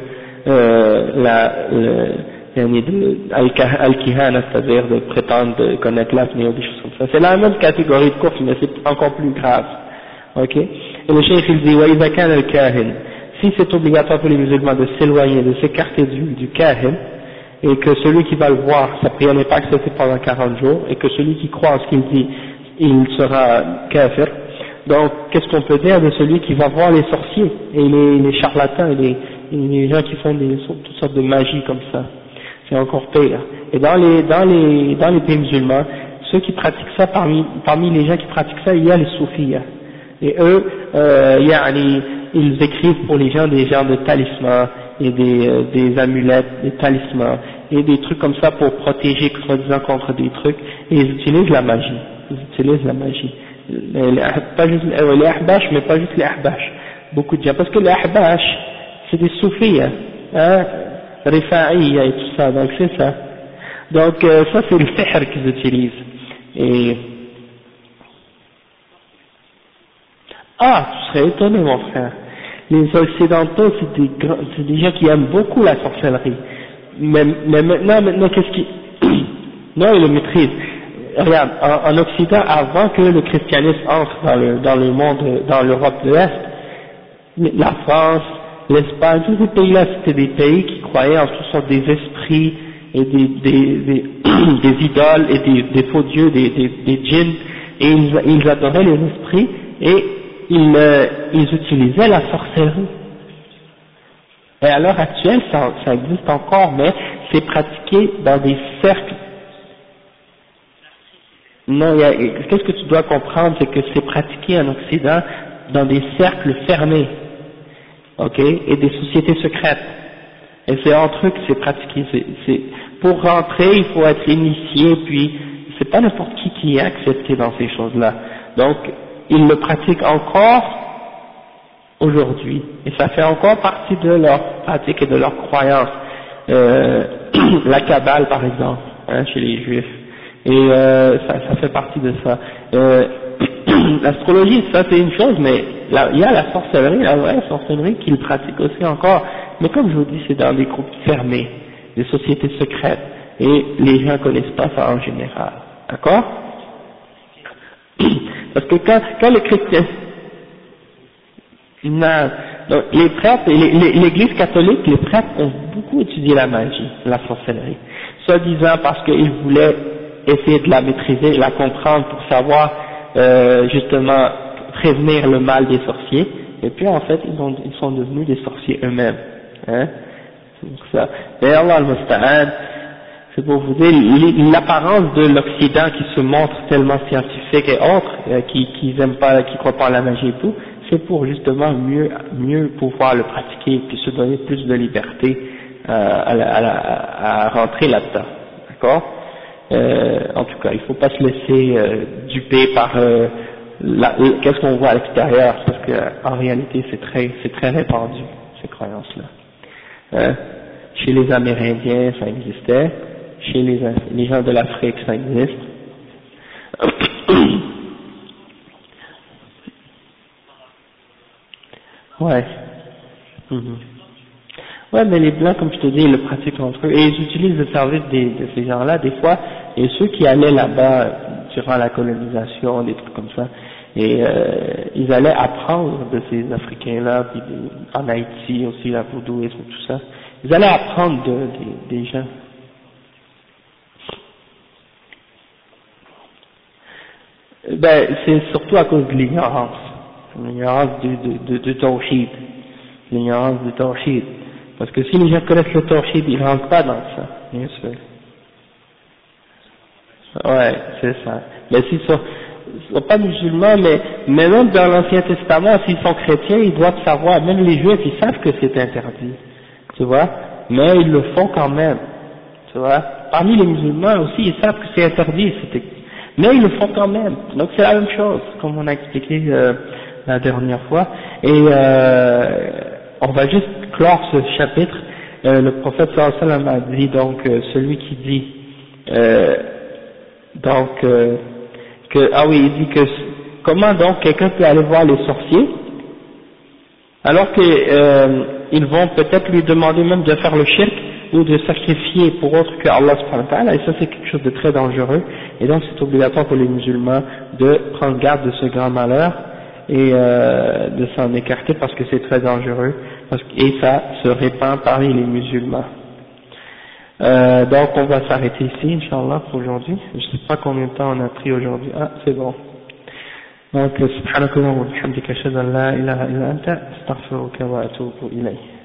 al-kihana, c'est-à-dire de prétendre connaître l'avenir ou des choses comme ça. C'est la même catégorie de course, mais c'est encore plus grave. Ok. Et le cheikh il dit وإذا كان الكاهن, si c'est obligatoire pour les musulmans de s'éloigner, de s'écarter du kahin, et que celui qui va le voir, sa prière n'est pas acceptée pendant 40 jours, et que celui qui croit en ce qu'il dit, il sera kafir. Donc, qu'est-ce qu'on peut dire de celui qui va voir les sorciers, et les charlatans, et les gens qui font toutes sortes de magie comme ça? C'est encore pire. Et dans les pays musulmans, ceux qui pratiquent ça, parmi les gens qui pratiquent ça, il y a les soufis. Et eux, ils écrivent pour les gens des genres de talismans, et des amulettes, des talismans, et des trucs comme ça pour protéger, soi-disant, contre des trucs, et ils utilisent la magie. Ils utilisent la magie. Pas juste les ahbash, mais pas juste les ahbash. Beaucoup de gens. Parce que les ahbash, c'est des soufis, rifa'i et tout ça, donc c'est ça. Donc ça c'est le sihr qu'ils utilisent. Et tu serais étonné mon frère. Les occidentaux c'est des gens qui aiment beaucoup la sorcellerie. Mais maintenant qu'est-ce qui non, ils le maîtrisent. Regarde, en Occident, avant que le christianisme entre dans le monde, dans l'Europe de l'Est, la France, l'Espagne, tous ces pays-là, c'était des pays qui croyaient en toutes sortes des esprits et des idoles et des faux dieux, des djinns, et ils adoraient les esprits et ils utilisaient la sorcellerie. Et à l'heure actuelle, ça existe encore, mais c'est pratiqué dans des cercles. Non, qu'est-ce que tu dois comprendre, c'est que c'est pratiqué en Occident dans des cercles fermés, ok, et des sociétés secrètes. Et c'est entre eux que c'est pratiqué. Pour rentrer, il faut être initié, puis c'est pas n'importe qui est accepté dans ces choses-là. Donc, ils le pratiquent encore aujourd'hui, et ça fait encore partie de leur pratique et de leur croyance. La Kabbale, par exemple, chez les Juifs. Et ça fait partie de ça. L'astrologie, ça c'est une chose, mais il y a la sorcellerie, la vraie sorcellerie qu'ils pratiquent aussi encore. Mais comme je vous dis, c'est dans des groupes fermés, des sociétés secrètes, et les gens ne connaissent pas ça en général. D'accord? Parce que quand les chrétiens, non, donc les prêtres, l'église catholique, les prêtres ont beaucoup étudié la magie, la sorcellerie, soi-disant parce qu'ils voulaient essayer de la maîtriser, la comprendre pour savoir justement prévenir le mal des sorciers, et puis en fait ils sont devenus des sorciers eux-mêmes, hein, c'est pour ça. Et Allah al-Musta'an, c'est pour vous dire l'apparence de l'Occident qui se montre tellement scientifique et autres, qui aiment pas, qui croient pas à la magie et tout, c'est pour justement mieux pouvoir le pratiquer, puis se donner plus de liberté à rentrer là-dedans, d'accord? En tout cas, il ne faut pas se laisser duper par qu'est-ce qu'on voit à l'extérieur, parce qu'en réalité c'est très répandu, ces croyances-là. Chez les Amérindiens ça existait, chez les gens de l'Afrique ça existe. Ouais. Ouais, mais les blancs, comme je te dis, ils le pratiquent entre eux, et ils utilisent le service de ces gens-là, des fois, et ceux qui allaient là-bas durant la colonisation, des trucs comme ça, et ils allaient apprendre de ces Africains-là, puis en Haïti aussi, la vaudouisme, tout ça, ils allaient apprendre des gens. Ben, c'est surtout à cause de l'ignorance du tawhid, l'ignorance du tawhid. Parce que si les gens connaissent le tawhid, ils ne rentrent pas dans ça, bien sûr. Ouais, c'est ça. Mais s'ils sont pas musulmans, mais même dans l'Ancien Testament, s'ils sont chrétiens, ils doivent savoir, même les Juifs, ils savent que c'est interdit, tu vois, mais ils le font quand même, tu vois. Parmi les musulmans aussi, ils savent que c'est interdit, mais ils le font quand même. Donc c'est la même chose, comme on a expliqué la dernière fois. Et on va juste clore ce chapitre. Le prophète sallallahu alayhi wa sallam a dit donc celui qui dit il dit que comment donc quelqu'un peut aller voir les sorciers alors que ils vont peut-être lui demander même de faire le shirk ou de sacrifier pour autre que Allah subhanahu wa ta'ala, et ça c'est quelque chose de très dangereux, et donc c'est obligatoire pour les musulmans de prendre garde de ce grand malheur et de s'en écarter parce que c'est très dangereux et ça se répand parmi les musulmans. Donc on va s'arrêter ici, Inch'Allah, pour aujourd'hui. Je ne sais pas combien de temps on a pris aujourd'hui. Ah, c'est bon. Donc, subhanakallah wa bihamdika ashhadu an la ilaha illa anta astaghfiruka wa atubu ilayk.